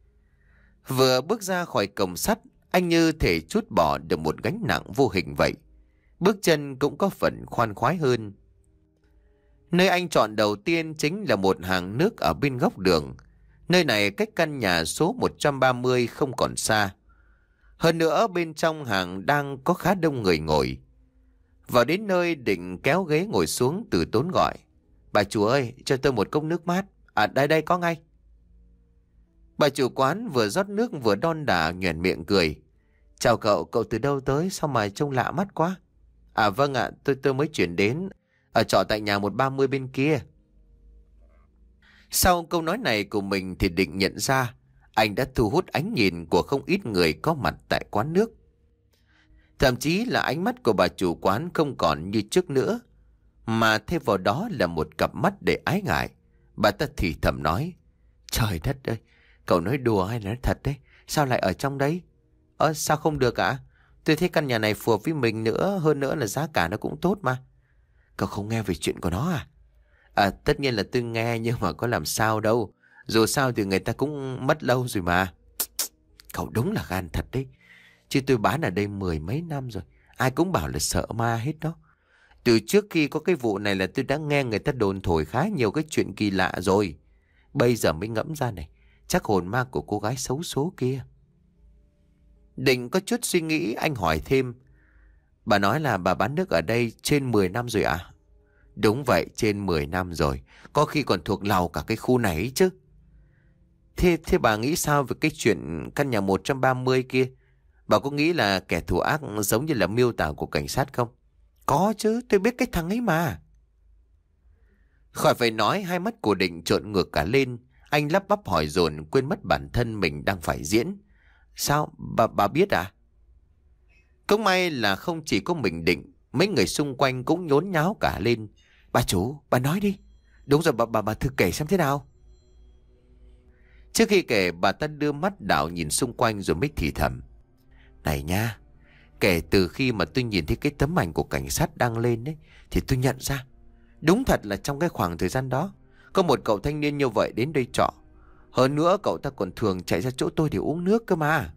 Vừa bước ra khỏi cổng sắt, anh như thể trút bỏ được một gánh nặng vô hình vậy. Bước chân cũng có phần khoan khoái hơn. Nơi anh chọn đầu tiên chính là một hàng nước ở bên góc đường. Nơi này cách căn nhà số một trăm ba mươi không còn xa. Hơn nữa bên trong hàng đang có khá đông người ngồi. Vào đến nơi, Định kéo ghế ngồi xuống từ tốn gọi: "Bà chủ ơi, cho tôi một cốc nước mát." "À, đây đây, có ngay." Bà chủ quán vừa rót nước vừa đon đả nhoẻn miệng cười: "Chào cậu, cậu từ đâu tới, sao mà trông lạ mắt quá?" "À vâng ạ, tôi tôi mới chuyển đến, ở trọ tại nhà một ba mươi bên kia." Sau câu nói này của mình thì Định nhận ra anh đã thu hút ánh nhìn của không ít người có mặt tại quán nước. Thậm chí là ánh mắt của bà chủ quán không còn như trước nữa, mà thêm vào đó là một cặp mắt để ái ngại. Bà ta thì thầm nói: Trời đất ơi, cậu nói đùa hay nói thật đấy? Sao lại ở trong đấy? Ơ sao không được ạ? Tôi thấy căn nhà này phù hợp với mình nữa, hơn nữa là giá cả nó cũng tốt mà. Cậu không nghe về chuyện của nó à? À tất nhiên là tôi nghe, nhưng mà có làm sao đâu. Dù sao thì người ta cũng mất lâu rồi mà. Cậu đúng là gan thật đấy. Chứ tôi bán ở đây mười mấy năm rồi, ai cũng bảo là sợ ma hết đó. Từ trước khi có cái vụ này là tôi đã nghe người ta đồn thổi khá nhiều cái chuyện kỳ lạ rồi. Bây giờ mới ngẫm ra này, chắc hồn ma của cô gái xấu số kia. Định có chút suy nghĩ, anh hỏi thêm: Bà nói là bà bán nước ở đây trên mười năm rồi à? Đúng vậy, trên mười năm rồi. Có khi còn thuộc lầu cả cái khu này ấy chứ. Thế, thế bà nghĩ sao về cái chuyện căn nhà một trăm ba mươi kia? Bà có nghĩ là kẻ thù ác giống như là miêu tả của cảnh sát không? Có chứ, tôi biết cái thằng ấy mà. Khỏi phải nói, hai mắt của Định trợn ngược cả lên. Anh lắp bắp hỏi dồn, quên mất bản thân mình đang phải diễn. Sao? Bà, bà biết à? Cũng may là không chỉ có mình Định, mấy người xung quanh cũng nhốn nháo cả lên. Bà chủ, bà nói đi. Đúng rồi, bà, bà, bà thử kể xem thế nào. Trước khi kể, bà ta đưa mắt đảo nhìn xung quanh rồi mới thì thầm: Này nha, kể từ khi mà tôi nhìn thấy cái tấm ảnh của cảnh sát đăng lên ấy, thì tôi nhận ra đúng thật là trong cái khoảng thời gian đó có một cậu thanh niên như vậy đến đây trọ. Hơn nữa cậu ta còn thường chạy ra chỗ tôi để uống nước cơ mà.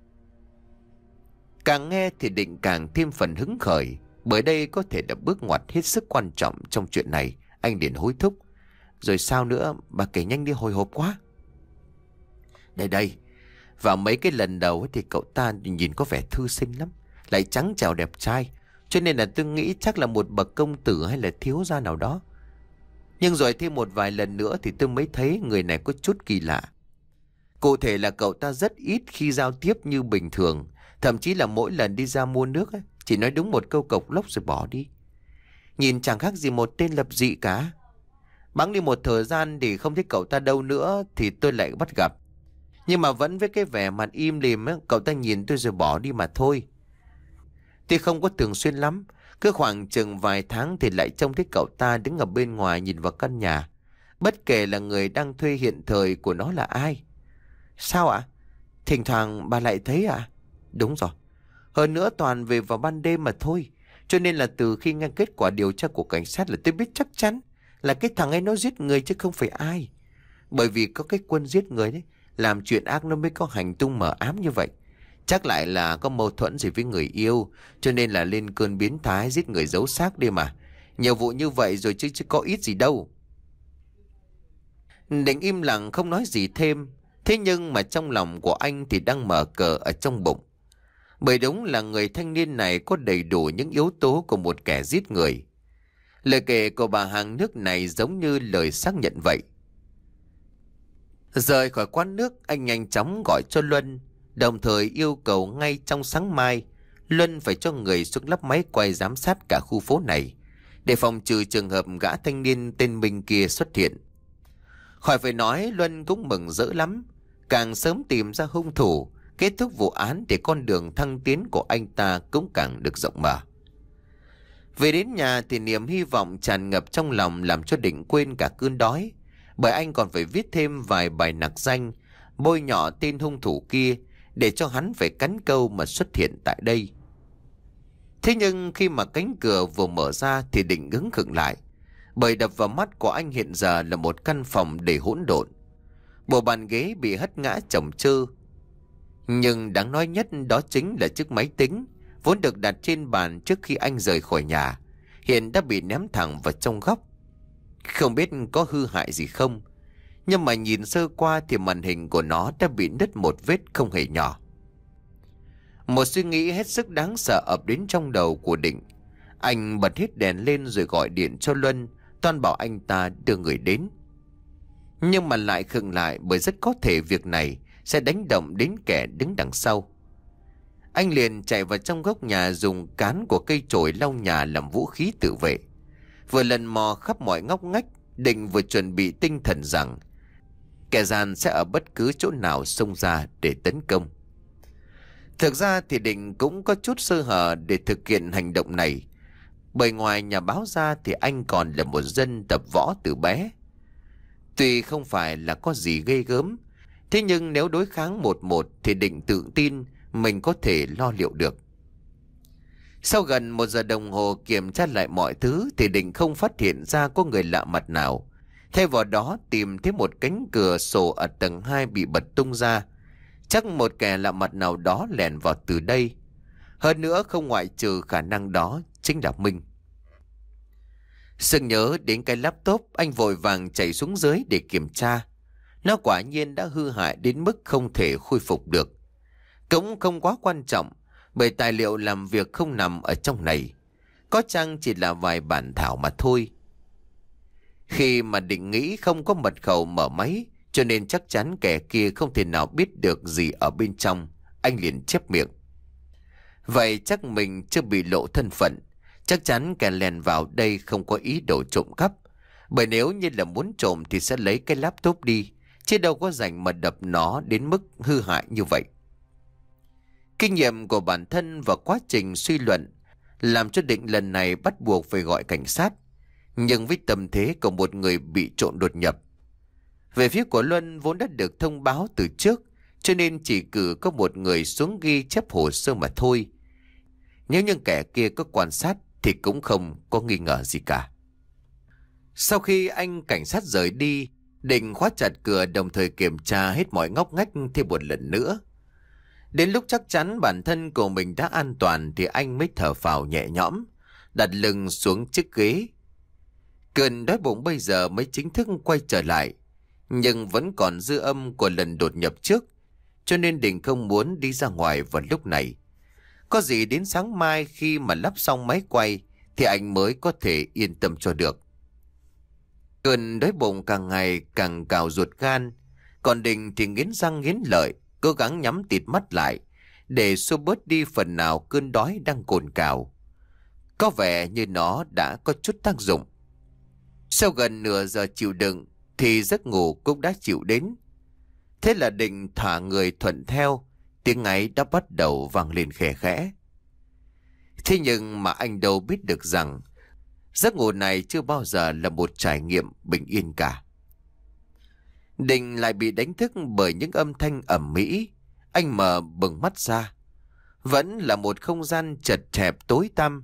Càng nghe thì Định càng thêm phần hứng khởi, bởi đây có thể là bước ngoặt hết sức quan trọng trong chuyện này. Anh liền hối thúc: Rồi sao nữa, bà kể nhanh đi, hồi hộp quá. Đây đây, vào mấy cái lần đầu ấy thì cậu ta nhìn có vẻ thư sinh lắm, lại trắng trẻo đẹp trai, cho nên là tôi nghĩ chắc là một bậc công tử hay là thiếu gia nào đó. Nhưng rồi thêm một vài lần nữa thì tôi mới thấy người này có chút kỳ lạ. Cụ thể là cậu ta rất ít khi giao tiếp như bình thường. Thậm chí là mỗi lần đi ra mua nước ấy, chỉ nói đúng một câu cộc lốc rồi bỏ đi. Nhìn chẳng khác gì một tên lập dị cả. Bẵng đi một thời gian thì không thấy cậu ta đâu nữa, thì tôi lại bắt gặp. Nhưng mà vẫn với cái vẻ mặt im lìm ấy, cậu ta nhìn tôi rồi bỏ đi mà thôi. Thì không có thường xuyên lắm, cứ khoảng chừng vài tháng thì lại trông thấy cậu ta đứng ở bên ngoài nhìn vào căn nhà, bất kể là người đang thuê hiện thời của nó là ai. Sao ạ? Thỉnh thoảng bà lại thấy ạ? Đúng rồi. Hơn nữa toàn về vào ban đêm mà thôi. Cho nên là từ khi nghe kết quả điều tra của cảnh sát là tôi biết chắc chắn là cái thằng ấy nó giết người chứ không phải ai. Bởi vì có cái Quân giết người đấy, làm chuyện ác nó mới có hành tung mờ ám như vậy. Chắc lại là có mâu thuẫn gì với người yêu, cho nên là lên cơn biến thái giết người giấu xác đi mà. Nhiều vụ như vậy rồi chứ chứ có ít gì đâu. Định im lặng không nói gì thêm. Thế nhưng mà trong lòng của anh thì đang mở cờ ở trong bụng. Bởi đúng là người thanh niên này có đầy đủ những yếu tố của một kẻ giết người. Lời kể của bà hàng nước này giống như lời xác nhận vậy. Rời khỏi quán nước, anh nhanh chóng gọi cho Luân, đồng thời yêu cầu ngay trong sáng mai Luân phải cho người xuống lắp máy quay giám sát cả khu phố này, để phòng trừ trường hợp gã thanh niên tên Minh kia xuất hiện. Khỏi phải nói, Luân cũng mừng rỡ lắm. Càng sớm tìm ra hung thủ, kết thúc vụ án thì con đường thăng tiến của anh ta cũng càng được rộng mở. Về đến nhà thì niềm hy vọng tràn ngập trong lòng làm cho Định quên cả cơn đói, bởi anh còn phải viết thêm vài bài nặc danh bôi nhọ tên hung thủ kia, để cho hắn phải cắn câu mà xuất hiện tại đây. Thế nhưng khi mà cánh cửa vừa mở ra thì Định ngứng khựng lại, bởi đập vào mắt của anh hiện giờ là một căn phòng đầy hỗn độn. Bộ bàn ghế bị hất ngã chồng chơ, nhưng đáng nói nhất đó chính là chiếc máy tính vốn được đặt trên bàn trước khi anh rời khỏi nhà, hiện đã bị ném thẳng vào trong góc. Không biết có hư hại gì không, nhưng mà nhìn sơ qua thì màn hình của nó đã bị nứt một vết không hề nhỏ. Một suy nghĩ hết sức đáng sợ ập đến trong đầu của Định. Anh bật hết đèn lên rồi gọi điện cho Luân, toan bảo anh ta đưa người đến. Nhưng mà lại khựng lại, bởi rất có thể việc này sẽ đánh động đến kẻ đứng đằng sau. Anh liền chạy vào trong góc nhà, dùng cán của cây chổi lau nhà làm vũ khí tự vệ. Vừa lần mò khắp mọi ngóc ngách, Định vừa chuẩn bị tinh thần rằng kẻ gian sẽ ở bất cứ chỗ nào xông ra để tấn công. Thực ra thì Định cũng có chút sơ hở để thực hiện hành động này. Bởi ngoài nhà báo ra thì anh còn là một dân tập võ từ bé. Tuy không phải là có gì ghê gớm, thế nhưng nếu đối kháng một một thì Định tự tin mình có thể lo liệu được. Sau gần một giờ đồng hồ kiểm tra lại mọi thứ thì Định không phát hiện ra có người lạ mặt nào. Thay vào đó tìm thấy một cánh cửa sổ ở tầng hai bị bật tung ra. Chắc một kẻ lạ mặt nào đó lẻn vào từ đây. Hơn nữa không ngoại trừ khả năng đó chính là Minh. Sừng nhớ đến cái laptop, anh vội vàng chạy xuống dưới để kiểm tra. Nó quả nhiên đã hư hại đến mức không thể khôi phục được. Cũng không quá quan trọng, bởi tài liệu làm việc không nằm ở trong này. Có chăng chỉ là vài bản thảo mà thôi. Khi mà Định nghĩ không có mật khẩu mở máy, cho nên chắc chắn kẻ kia không thể nào biết được gì ở bên trong, anh liền chép miệng. Vậy chắc mình chưa bị lộ thân phận. Chắc chắn kẻ lèn vào đây không có ý đồ trộm cắp. Bởi nếu như là muốn trộm thì sẽ lấy cái laptop đi, chứ đâu có rảnh mà đập nó đến mức hư hại như vậy. Kinh nghiệm của bản thân và quá trình suy luận làm cho Định lần này bắt buộc phải gọi cảnh sát. Nhưng với tâm thế của một người bị trộm đột nhập, về phía của Luân vốn đã được thông báo từ trước, cho nên chỉ cử có một người xuống ghi chép hồ sơ mà thôi. Nếu những kẻ kia có quan sát thì cũng không có nghi ngờ gì cả. Sau khi anh cảnh sát rời đi, Định khóa chặt cửa đồng thời kiểm tra hết mọi ngóc ngách thêm một lần nữa. Đến lúc chắc chắn bản thân của mình đã an toàn thì anh mới thở phào nhẹ nhõm, đặt lưng xuống chiếc ghế. Cơn đói bụng bây giờ mới chính thức quay trở lại, nhưng vẫn còn dư âm của lần đột nhập trước, cho nên Định không muốn đi ra ngoài vào lúc này. Có gì đến sáng mai khi mà lắp xong máy quay thì anh mới có thể yên tâm cho được. Cơn đói bụng càng ngày càng cào ruột gan, còn Định thì nghiến răng nghiến lợi, cố gắng nhắm tịt mắt lại để xua bớt đi phần nào cơn đói đang cồn cào. Có vẻ như nó đã có chút tác dụng. Sau gần nửa giờ chịu đựng thì giấc ngủ cũng đã chịu đến. Thế là Định thả người thuận theo, tiếng ngáy đã bắt đầu vang lên khẽ khẽ. Thế nhưng mà anh đâu biết được rằng giấc ngủ này chưa bao giờ là một trải nghiệm bình yên cả. Định lại bị đánh thức bởi những âm thanh ầm ĩ. Anh mở bừng mắt ra, vẫn là một không gian chật hẹp tối tăm.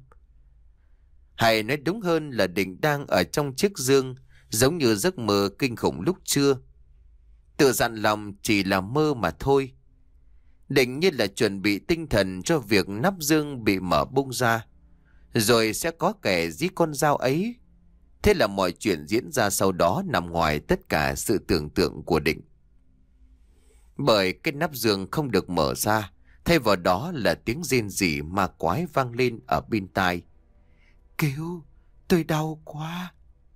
Hay nói đúng hơn là Định đang ở trong chiếc giường, giống như giấc mơ kinh khủng lúc trưa. Tự dặn lòng chỉ là mơ mà thôi. Định như là chuẩn bị tinh thần cho việc nắp giường bị mở bung ra, rồi sẽ có kẻ dí con dao ấy. Thế là mọi chuyện diễn ra sau đó nằm ngoài tất cả sự tưởng tượng của Định. Bởi cái nắp giường không được mở ra, thay vào đó là tiếng rên rỉ ma quái vang lên ở bên tai. Cứu, tôi đau quá.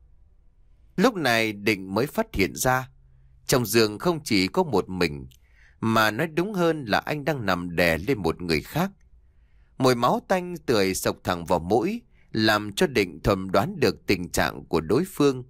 Lúc này Định mới phát hiện ra, trong giường không chỉ có một mình, mà nói đúng hơn là anh đang nằm đè lên một người khác. Mùi máu tanh tưởi xộc thẳng vào mũi, làm cho Định thầm đoán được tình trạng của đối phương.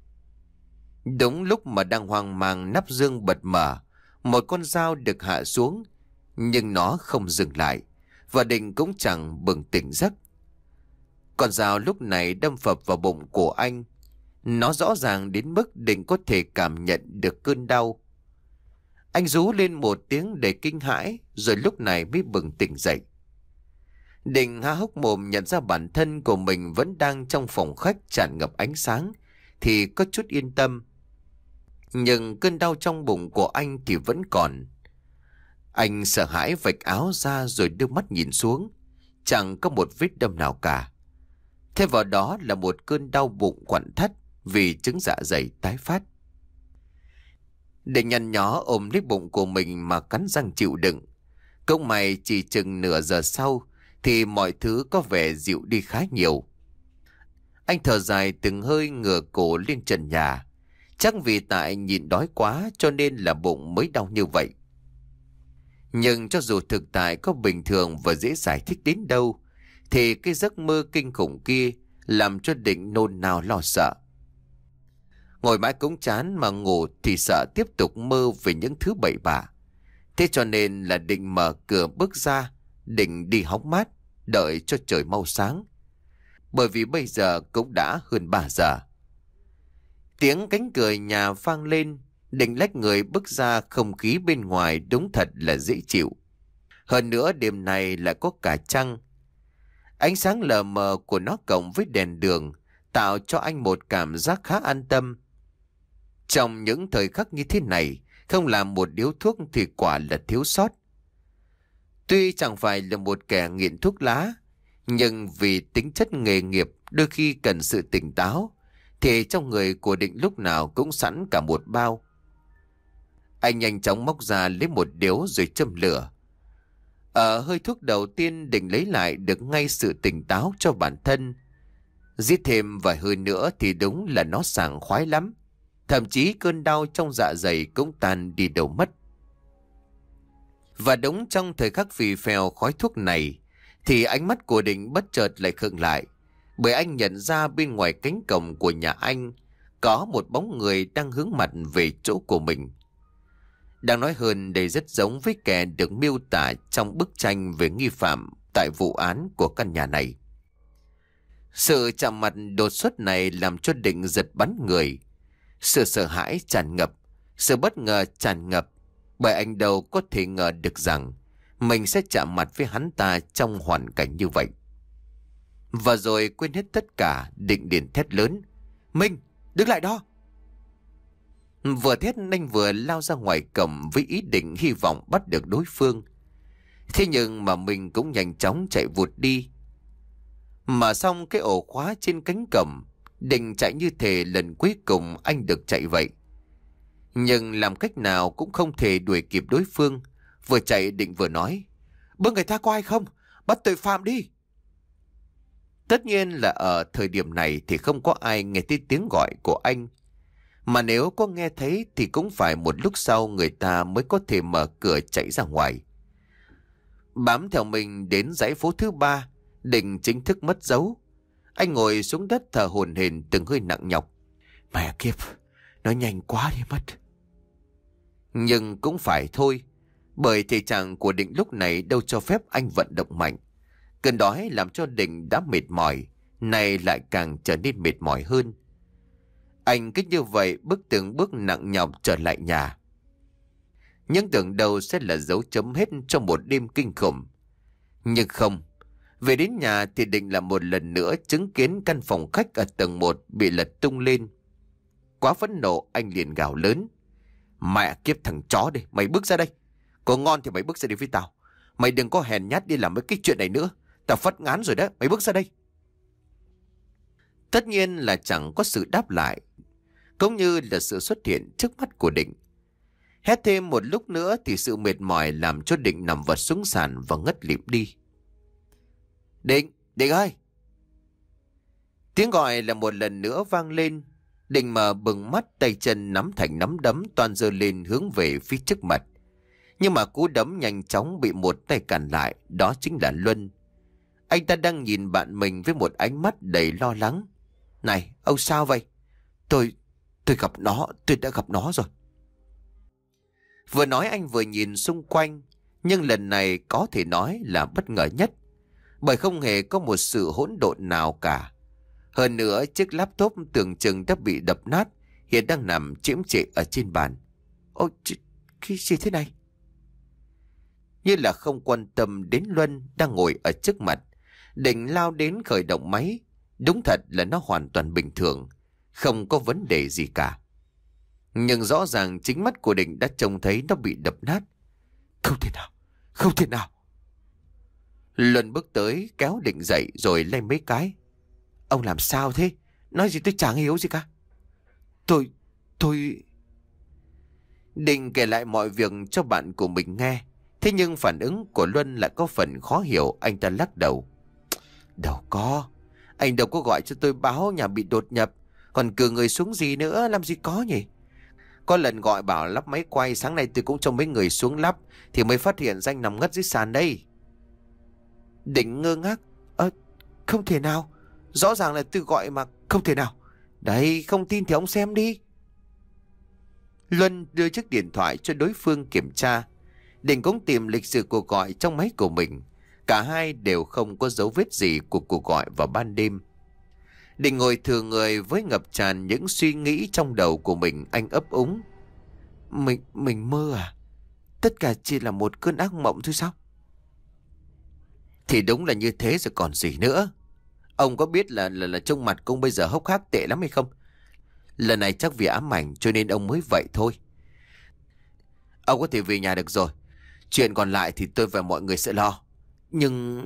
Đúng lúc mà đang hoang mang, nắp giường bật mở, một con dao được hạ xuống, nhưng nó không dừng lại, và Định cũng chẳng bừng tỉnh giấc. Con dao lúc này đâm phập vào bụng của anh. Nó rõ ràng đến mức Định có thể cảm nhận được cơn đau. Anh rú lên một tiếng đầy kinh hãi, rồi lúc này mới bừng tỉnh dậy. Định há hốc mồm nhận ra bản thân của mình vẫn đang trong phòng khách tràn ngập ánh sáng, thì có chút yên tâm. Nhưng cơn đau trong bụng của anh thì vẫn còn. Anh sợ hãi vạch áo ra rồi đưa mắt nhìn xuống. Chẳng có một vết đâm nào cả. Thêm vào đó là một cơn đau bụng quặn thắt vì chứng dạ dày tái phát. Định nhăn nhó ôm lấy bụng của mình mà cắn răng chịu đựng. Cũng may chỉ chừng nửa giờ sau thì mọi thứ có vẻ dịu đi khá nhiều. Anh thở dài từng hơi, ngửa cổ lên trần nhà. Chắc vì tại nhịn đói quá cho nên là bụng mới đau như vậy. Nhưng cho dù thực tại có bình thường và dễ giải thích đến đâu, thì cái giấc mơ kinh khủng kia làm cho Định nôn nao lo sợ. Ngồi mãi cũng chán, mà ngủ thì sợ tiếp tục mơ về những thứ bậy bạ. Thế cho nên là định mở cửa bước ra, định đi hóng mát, đợi cho trời mau sáng. Bởi vì bây giờ cũng đã hơn ba giờ. Tiếng cánh cửa nhà vang lên, định lách người bước ra, không khí bên ngoài đúng thật là dễ chịu. Hơn nữa đêm này lại có cả trăng. Ánh sáng lờ mờ của nó cộng với đèn đường tạo cho anh một cảm giác khá an tâm. Trong những thời khắc như thế này, không làm một điếu thuốc thì quả là thiếu sót. Tuy chẳng phải là một kẻ nghiện thuốc lá, nhưng vì tính chất nghề nghiệp đôi khi cần sự tỉnh táo, thì trong người của Định lúc nào cũng sẵn cả một bao. Anh nhanh chóng móc ra lấy một điếu rồi châm lửa. Ở hơi thuốc đầu tiên, Định lấy lại được ngay sự tỉnh táo cho bản thân. Giết thêm vài hơi nữa thì đúng là nó sảng khoái lắm. Thậm chí cơn đau trong dạ dày cũng tan đi đâu mất. Và đúng trong thời khắc phì phèo khói thuốc này, thì ánh mắt của Định bất chợt lại khựng lại. Bởi anh nhận ra bên ngoài cánh cổng của nhà anh có một bóng người đang hướng mặt về chỗ của mình. Đang nói hơn, đây rất giống với kẻ được miêu tả trong bức tranh về nghi phạm tại vụ án của căn nhà này. Sự chạm mặt đột xuất này làm cho Định giật bắn người. Sự sợ hãi tràn ngập, sự bất ngờ tràn ngập, bởi anh đâu có thể ngờ được rằng mình sẽ chạm mặt với hắn ta trong hoàn cảnh như vậy. Và rồi quên hết tất cả, Định liền thét lớn: "Minh, đứng lại đó!" Vừa thét, anh vừa lao ra ngoài cổng với ý định hy vọng bắt được đối phương. Thế nhưng mà mình cũng nhanh chóng chạy vụt đi. Mà xong cái ổ khóa trên cánh cổng, Định chạy như thể lần cuối cùng anh được chạy vậy. Nhưng làm cách nào cũng không thể đuổi kịp đối phương. Vừa chạy, Định vừa nói: "Bưng người ta có ai không? Bắt tội phạm đi!" Tất nhiên là ở thời điểm này thì không có ai nghe thấy tiếng gọi của anh. Mà nếu có nghe thấy thì cũng phải một lúc sau người ta mới có thể mở cửa chạy ra ngoài. Bám theo mình đến dãy phố thứ ba, Định chính thức mất dấu. Anh ngồi xuống đất thở hổn hển từng hơi nặng nhọc. Mẹ kiếp, nó nhanh quá đi mất. Nhưng cũng phải thôi, bởi thể trạng của Định lúc này đâu cho phép anh vận động mạnh. Cơn đói làm cho Định đã mệt mỏi, nay lại càng trở nên mệt mỏi hơn. Anh cứ như vậy bước từng bước nặng nhọc trở lại nhà. Nhưng tưởng đầu sẽ là dấu chấm hết cho một đêm kinh khủng. Nhưng không, về đến nhà thì Định là một lần nữa chứng kiến căn phòng khách ở tầng một bị lật tung lên. Quá phẫn nộ, anh liền gào lớn: "Mẹ kiếp thằng chó đây, mày bước ra đây. Có ngon thì mày bước ra đi với tao. Mày đừng có hèn nhát đi làm mấy cái chuyện này nữa. Tao phát ngán rồi đó, mày bước ra đây." Tất nhiên là chẳng có sự đáp lại, cũng như là sự xuất hiện trước mắt của Định. Hét thêm một lúc nữa thì sự mệt mỏi làm cho Định nằm vật xuống sàn và ngất lịm đi. "Định, Định ơi!" Tiếng gọi là một lần nữa vang lên. Định mở bừng mắt, tay chân nắm thành nắm đấm toàn giơ lên hướng về phía trước mặt. Nhưng mà cú đấm nhanh chóng bị một tay cản lại, đó chính là Luân. Anh ta đang nhìn bạn mình với một ánh mắt đầy lo lắng. "Này, ông sao vậy?" Tôi, tôi gặp nó, tôi đã gặp nó rồi." Vừa nói anh vừa nhìn xung quanh, nhưng lần này có thể nói là bất ngờ nhất. Bởi không hề có một sự hỗn độn nào cả. Hơn nữa, chiếc laptop tưởng chừng đã bị đập nát hiện đang nằm chiếm trệ ở trên bàn. "Ôi, cái gì thế này?" Như là không quan tâm đến Luân đang ngồi ở trước mặt, Định lao đến khởi động máy. Đúng thật là nó hoàn toàn bình thường, không có vấn đề gì cả. Nhưng rõ ràng chính mắt của Định đã trông thấy nó bị đập nát. "Không thể nào, không thể nào!" Luân bước tới kéo Định dậy rồi lay mấy cái. "Ông làm sao thế? Nói gì tôi chẳng hiểu gì cả." Tôi, tôi... Định kể lại mọi việc cho bạn của mình nghe. Thế nhưng phản ứng của Luân lại có phần khó hiểu. Anh ta lắc đầu: "Đâu có, anh đâu có gọi cho tôi báo nhà bị đột nhập. Còn cử người xuống gì nữa, làm gì có nhỉ? Có lần gọi bảo lắp máy quay, sáng nay tôi cũng cho mấy người xuống lắp thì mới phát hiện danh nằm ngất dưới sàn đây." Định ngơ ngác: "Ơ, không thể nào. Rõ ràng là tôi gọi mà, không thể nào. Đấy, không tin thì ông xem đi." Luân đưa chiếc điện thoại cho đối phương kiểm tra. Định cũng tìm lịch sử cuộc gọi trong máy của mình. Cả hai đều không có dấu vết gì của cuộc gọi vào ban đêm. Định ngồi thừa người với ngập tràn những suy nghĩ trong đầu của mình. Anh ấp úng. Mình, mình mơ à? Tất cả chỉ là một cơn ác mộng thôi sao? Thì đúng là như thế rồi còn gì nữa. Ông có biết là là, là trông mặt công bây giờ hốc hác tệ lắm hay không? Lần này chắc vì ám ảnh cho nên ông mới vậy thôi. Ông có thể về nhà được rồi. Chuyện còn lại thì tôi và mọi người sẽ lo. Nhưng...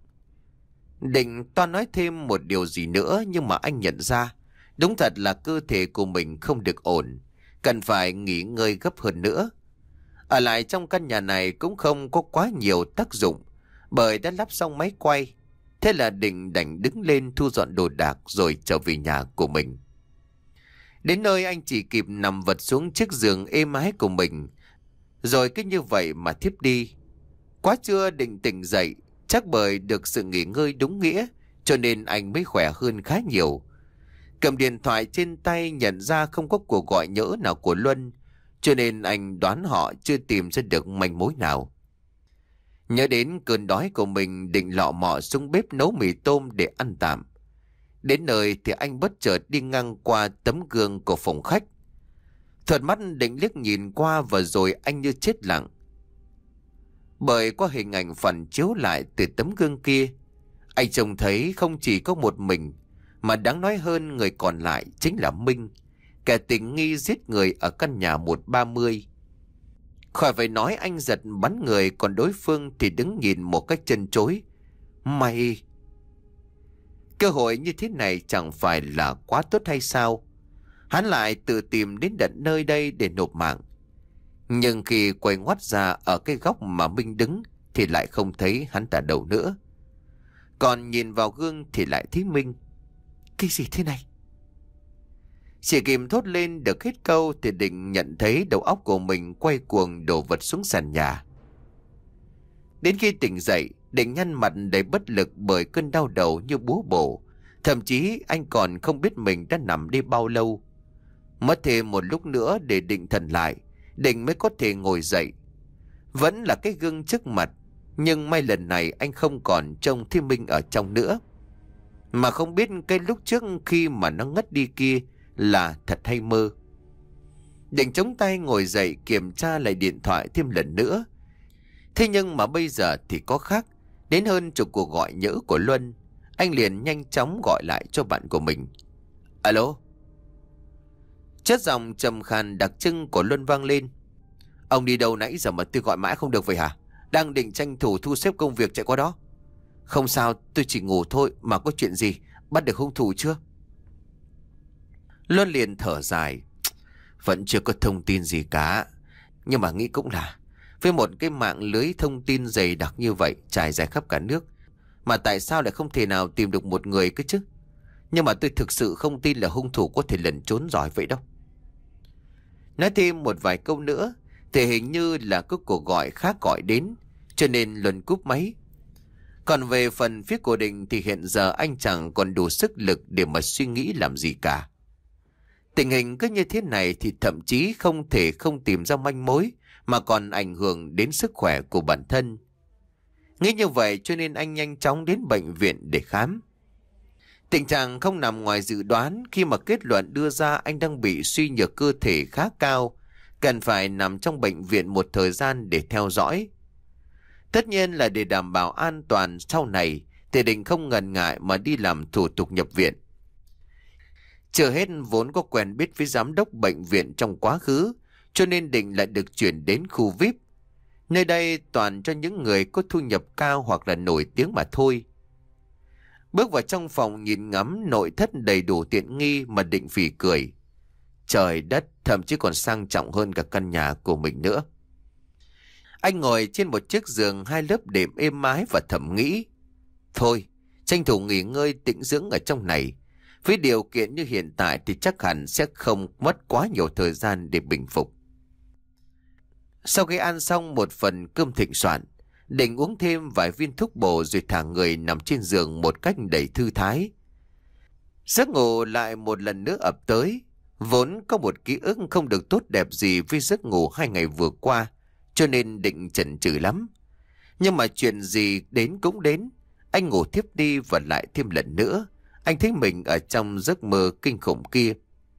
Định toan nói thêm một điều gì nữa, nhưng mà anh nhận ra đúng thật là cơ thể của mình không được ổn, cần phải nghỉ ngơi gấp hơn nữa. Ở lại trong căn nhà này cũng không có quá nhiều tác dụng, bởi đã lắp xong máy quay. Thế là Định đành đứng lên thu dọn đồ đạc rồi trở về nhà của mình. Đến nơi anh chỉ kịp nằm vật xuống chiếc giường êm ái của mình, rồi cứ như vậy mà thiếp đi. Quá trưa Định tỉnh dậy, chắc bởi được sự nghỉ ngơi đúng nghĩa, cho nên anh mới khỏe hơn khá nhiều. Cầm điện thoại trên tay nhận ra không có cuộc gọi nhỡ nào của Luân, cho nên anh đoán họ chưa tìm ra được manh mối nào. Nhớ đến cơn đói của mình, Định lọ mọ xuống bếp nấu mì tôm để ăn tạm. Đến nơi thì anh bất chợt đi ngang qua tấm gương của phòng khách. Thuật mắt Định liếc nhìn qua và rồi anh như chết lặng. Bởi qua hình ảnh phản chiếu lại từ tấm gương kia, anh trông thấy không chỉ có một mình, mà đáng nói hơn người còn lại chính là Minh, kẻ tình nghi giết người ở căn nhà một ba mươi. Khỏi phải nói anh giật bắn người, còn đối phương thì đứng nhìn một cách chân chối. Mày... Cơ hội như thế này chẳng phải là quá tốt hay sao? Hắn lại tự tìm đến tận nơi đây để nộp mạng. Nhưng khi quay ngoắt ra ở cái góc mà Minh đứng thì lại không thấy hắn ta đâu nữa. Còn nhìn vào gương thì lại thấy Minh. Cái gì thế này? Chỉ kịp thốt lên được hết câu thì Định nhận thấy đầu óc của mình quay cuồng đổ vật xuống sàn nhà. Đến khi tỉnh dậy, Định nhăn mặt đầy bất lực bởi cơn đau đầu như búa bổ. Thậm chí anh còn không biết mình đã nằm đi bao lâu. Mất thêm một lúc nữa để định thần lại, Định mới có thể ngồi dậy. Vẫn là cái gương trước mặt, nhưng may lần này anh không còn trông thấy Minh ở trong nữa. Mà không biết cái lúc trước khi mà nó ngất đi kia là thật hay mơ. Định chống tay ngồi dậy kiểm tra lại điện thoại thêm lần nữa. Thế nhưng mà bây giờ thì có khác. Đến hơn chục cuộc gọi nhỡ của Luân, anh liền nhanh chóng gọi lại cho bạn của mình. Alo? Chất giọng trầm khàn đặc trưng của Luân vang lên. Ông đi đâu nãy giờ mà tôi gọi mãi không được vậy hả? Đang định tranh thủ thu xếp công việc chạy qua đó. Không sao, tôi chỉ ngủ thôi. Mà có chuyện gì? Bắt được hung thủ chưa? Luân liền thở dài. Vẫn chưa có thông tin gì cả. Nhưng mà nghĩ cũng là, với một cái mạng lưới thông tin dày đặc như vậy trải dài khắp cả nước, mà tại sao lại không thể nào tìm được một người cơ chứ? Nhưng mà tôi thực sự không tin là hung thủ có thể lẩn trốn giỏi vậy đâu. Nói thêm một vài câu nữa thì hình như là có cuộc gọi khác gọi đến, cho nên Luân cúp máy. Còn về phần phía của Định thì hiện giờ anh chẳng còn đủ sức lực để mà suy nghĩ làm gì cả. Tình hình cứ như thế này thì thậm chí không thể không tìm ra manh mối, mà còn ảnh hưởng đến sức khỏe của bản thân. Nghĩ như vậy cho nên anh nhanh chóng đến bệnh viện để khám. Tình trạng không nằm ngoài dự đoán khi mà kết luận đưa ra anh đang bị suy nhược cơ thể khá cao, cần phải nằm trong bệnh viện một thời gian để theo dõi. Tất nhiên là để đảm bảo an toàn sau này thì Định không ngần ngại mà đi làm thủ tục nhập viện. Chưa hết vốn có quen biết với giám đốc bệnh viện trong quá khứ, cho nên Định lại được chuyển đến khu vi ai pi. Nơi đây toàn cho những người có thu nhập cao hoặc là nổi tiếng mà thôi. Bước vào trong phòng nhìn ngắm nội thất đầy đủ tiện nghi mà Định phì cười. Trời đất, thậm chí còn sang trọng hơn cả căn nhà của mình nữa. Anh ngồi trên một chiếc giường hai lớp đệm êm ái và thầm nghĩ. Thôi, tranh thủ nghỉ ngơi tĩnh dưỡng ở trong này. Với điều kiện như hiện tại thì chắc hẳn sẽ không mất quá nhiều thời gian để bình phục. Sau khi ăn xong một phần cơm thịnh soạn, Định uống thêm vài viên thuốc bổ rồi thả người nằm trên giường một cách đầy thư thái. Giấc ngủ lại một lần nữa ập tới. Vốn có một ký ức không được tốt đẹp gì với giấc ngủ hai ngày vừa qua, cho nên Định chần chừ lắm. Nhưng mà chuyện gì đến cũng đến. Anh ngủ thiếp đi và lại thêm lần nữa anh thấy mình ở trong giấc mơ kinh khủng kia.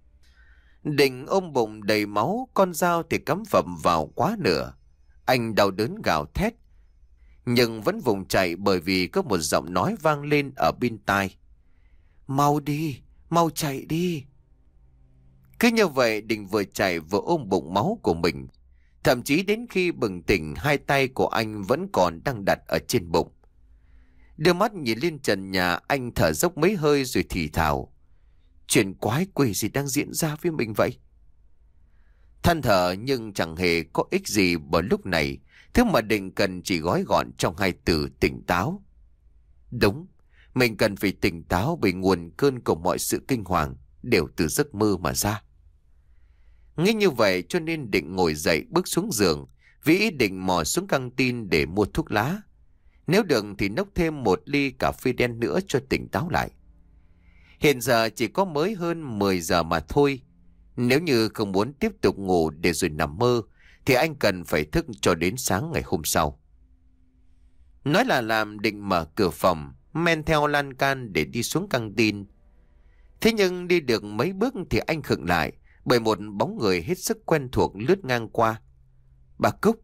Định ôm bụng đầy máu, con dao thì cắm phập vào quá nửa. Anh đau đớn gào thét, nhưng vẫn vùng chạy bởi vì có một giọng nói vang lên ở bên tai. Mau đi, mau chạy đi. Cứ như vậy Định vừa chạy vừa ôm bụng máu của mình. Thậm chí đến khi bừng tỉnh, hai tay của anh vẫn còn đang đặt ở trên bụng. Đưa mắt nhìn lên trần nhà, anh thở dốc mấy hơi rồi thì thào. Chuyện quái quỷ gì đang diễn ra với mình vậy? Than thở nhưng chẳng hề có ích gì, bởi lúc này thứ mà Định cần chỉ gói gọn trong hai từ tỉnh táo. Đúng, mình cần phải tỉnh táo bởi nguồn cơn của mọi sự kinh hoàng đều từ giấc mơ mà ra. Nghĩ như vậy cho nên Định ngồi dậy bước xuống giường, vì ý định mò xuống căng tin để mua thuốc lá. Nếu được thì nốc thêm một ly cà phê đen nữa cho tỉnh táo lại. Hiện giờ chỉ có mới hơn mười giờ mà thôi. Nếu như không muốn tiếp tục ngủ để rồi nằm mơ thì anh cần phải thức cho đến sáng ngày hôm sau. Nói là làm, Định mở cửa phòng, men theo lan can để đi xuống căng tin. Thế nhưng đi được mấy bước thì anh khựng lại bởi một bóng người hết sức quen thuộc lướt ngang qua. Bà Cúc.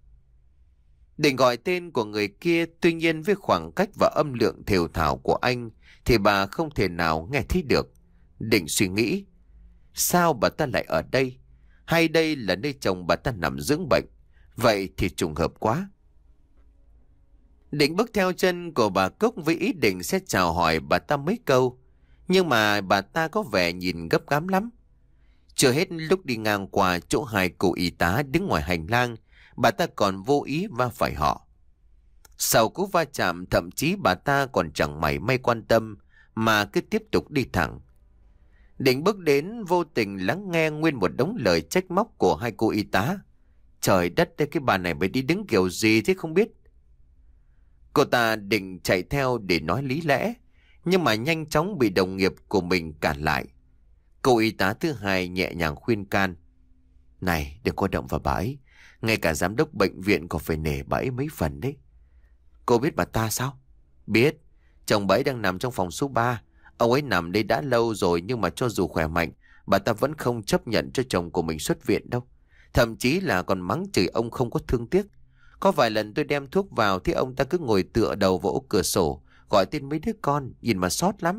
Định gọi tên của người kia, tuy nhiên với khoảng cách và âm lượng thều thào của anh thì bà không thể nào nghe thấy được. Định suy nghĩ, sao bà ta lại ở đây? Hay đây là nơi chồng bà ta nằm dưỡng bệnh? Vậy thì trùng hợp quá. Định bước theo chân của bà Cúc với ý định sẽ chào hỏi bà ta mấy câu. Nhưng mà bà ta có vẻ nhìn gấp gáp lắm. Chưa hết lúc đi ngang qua chỗ hai cô y tá đứng ngoài hành lang, bà ta còn vô ý va phải họ. Sau cú va chạm, thậm chí bà ta còn chẳng mảy may quan tâm mà cứ tiếp tục đi thẳng. Định bước đến vô tình lắng nghe nguyên một đống lời trách móc của hai cô y tá. Trời đất, cái bà này phải đi đứng kiểu gì thế không biết. Cô ta định chạy theo để nói lý lẽ, nhưng mà nhanh chóng bị đồng nghiệp của mình cản lại. Cô y tá thứ hai nhẹ nhàng khuyên can. Này, đừng có động vào bà ấy. Ngay cả giám đốc bệnh viện còn phải nể bà ấy mấy phần đấy. Cô biết bà ta sao? Biết. Chồng bà ấy đang nằm trong phòng số ba. Ông ấy nằm đây đã lâu rồi, nhưng mà cho dù khỏe mạnh, bà ta vẫn không chấp nhận cho chồng của mình xuất viện đâu. Thậm chí là còn mắng chửi ông không có thương tiếc. Có vài lần tôi đem thuốc vào thì ông ta cứ ngồi tựa đầu vào ốc cửa sổ, gọi tên mấy đứa con, nhìn mà xót lắm.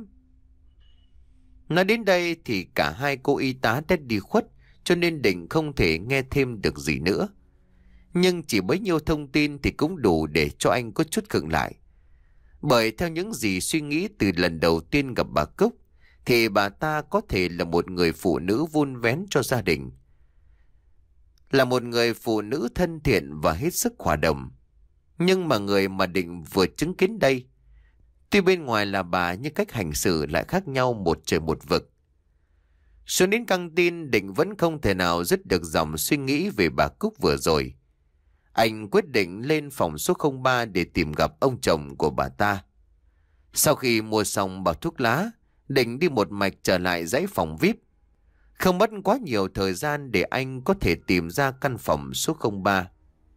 Nói đến đây thì cả hai cô y tá đã đi khuất, cho nên Định không thể nghe thêm được gì nữa. Nhưng chỉ bấy nhiêu thông tin thì cũng đủ để cho anh có chút khựng lại. Bởi theo những gì suy nghĩ từ lần đầu tiên gặp bà Cúc, thì bà ta có thể là một người phụ nữ vun vén cho gia đình. Là một người phụ nữ thân thiện và hết sức hòa đồng. Nhưng mà người mà Định vừa chứng kiến đây, tuy bên ngoài là bà nhưng cách hành xử lại khác nhau một trời một vực. Xuống đến căng tin, Định vẫn không thể nào dứt được dòng suy nghĩ về bà Cúc vừa rồi. Anh quyết định lên phòng số không ba để tìm gặp ông chồng của bà ta. Sau khi mua xong bao thuốc lá, Định đi một mạch trở lại dãy phòng vi ai pi. Không mất quá nhiều thời gian để anh có thể tìm ra căn phòng số không ba.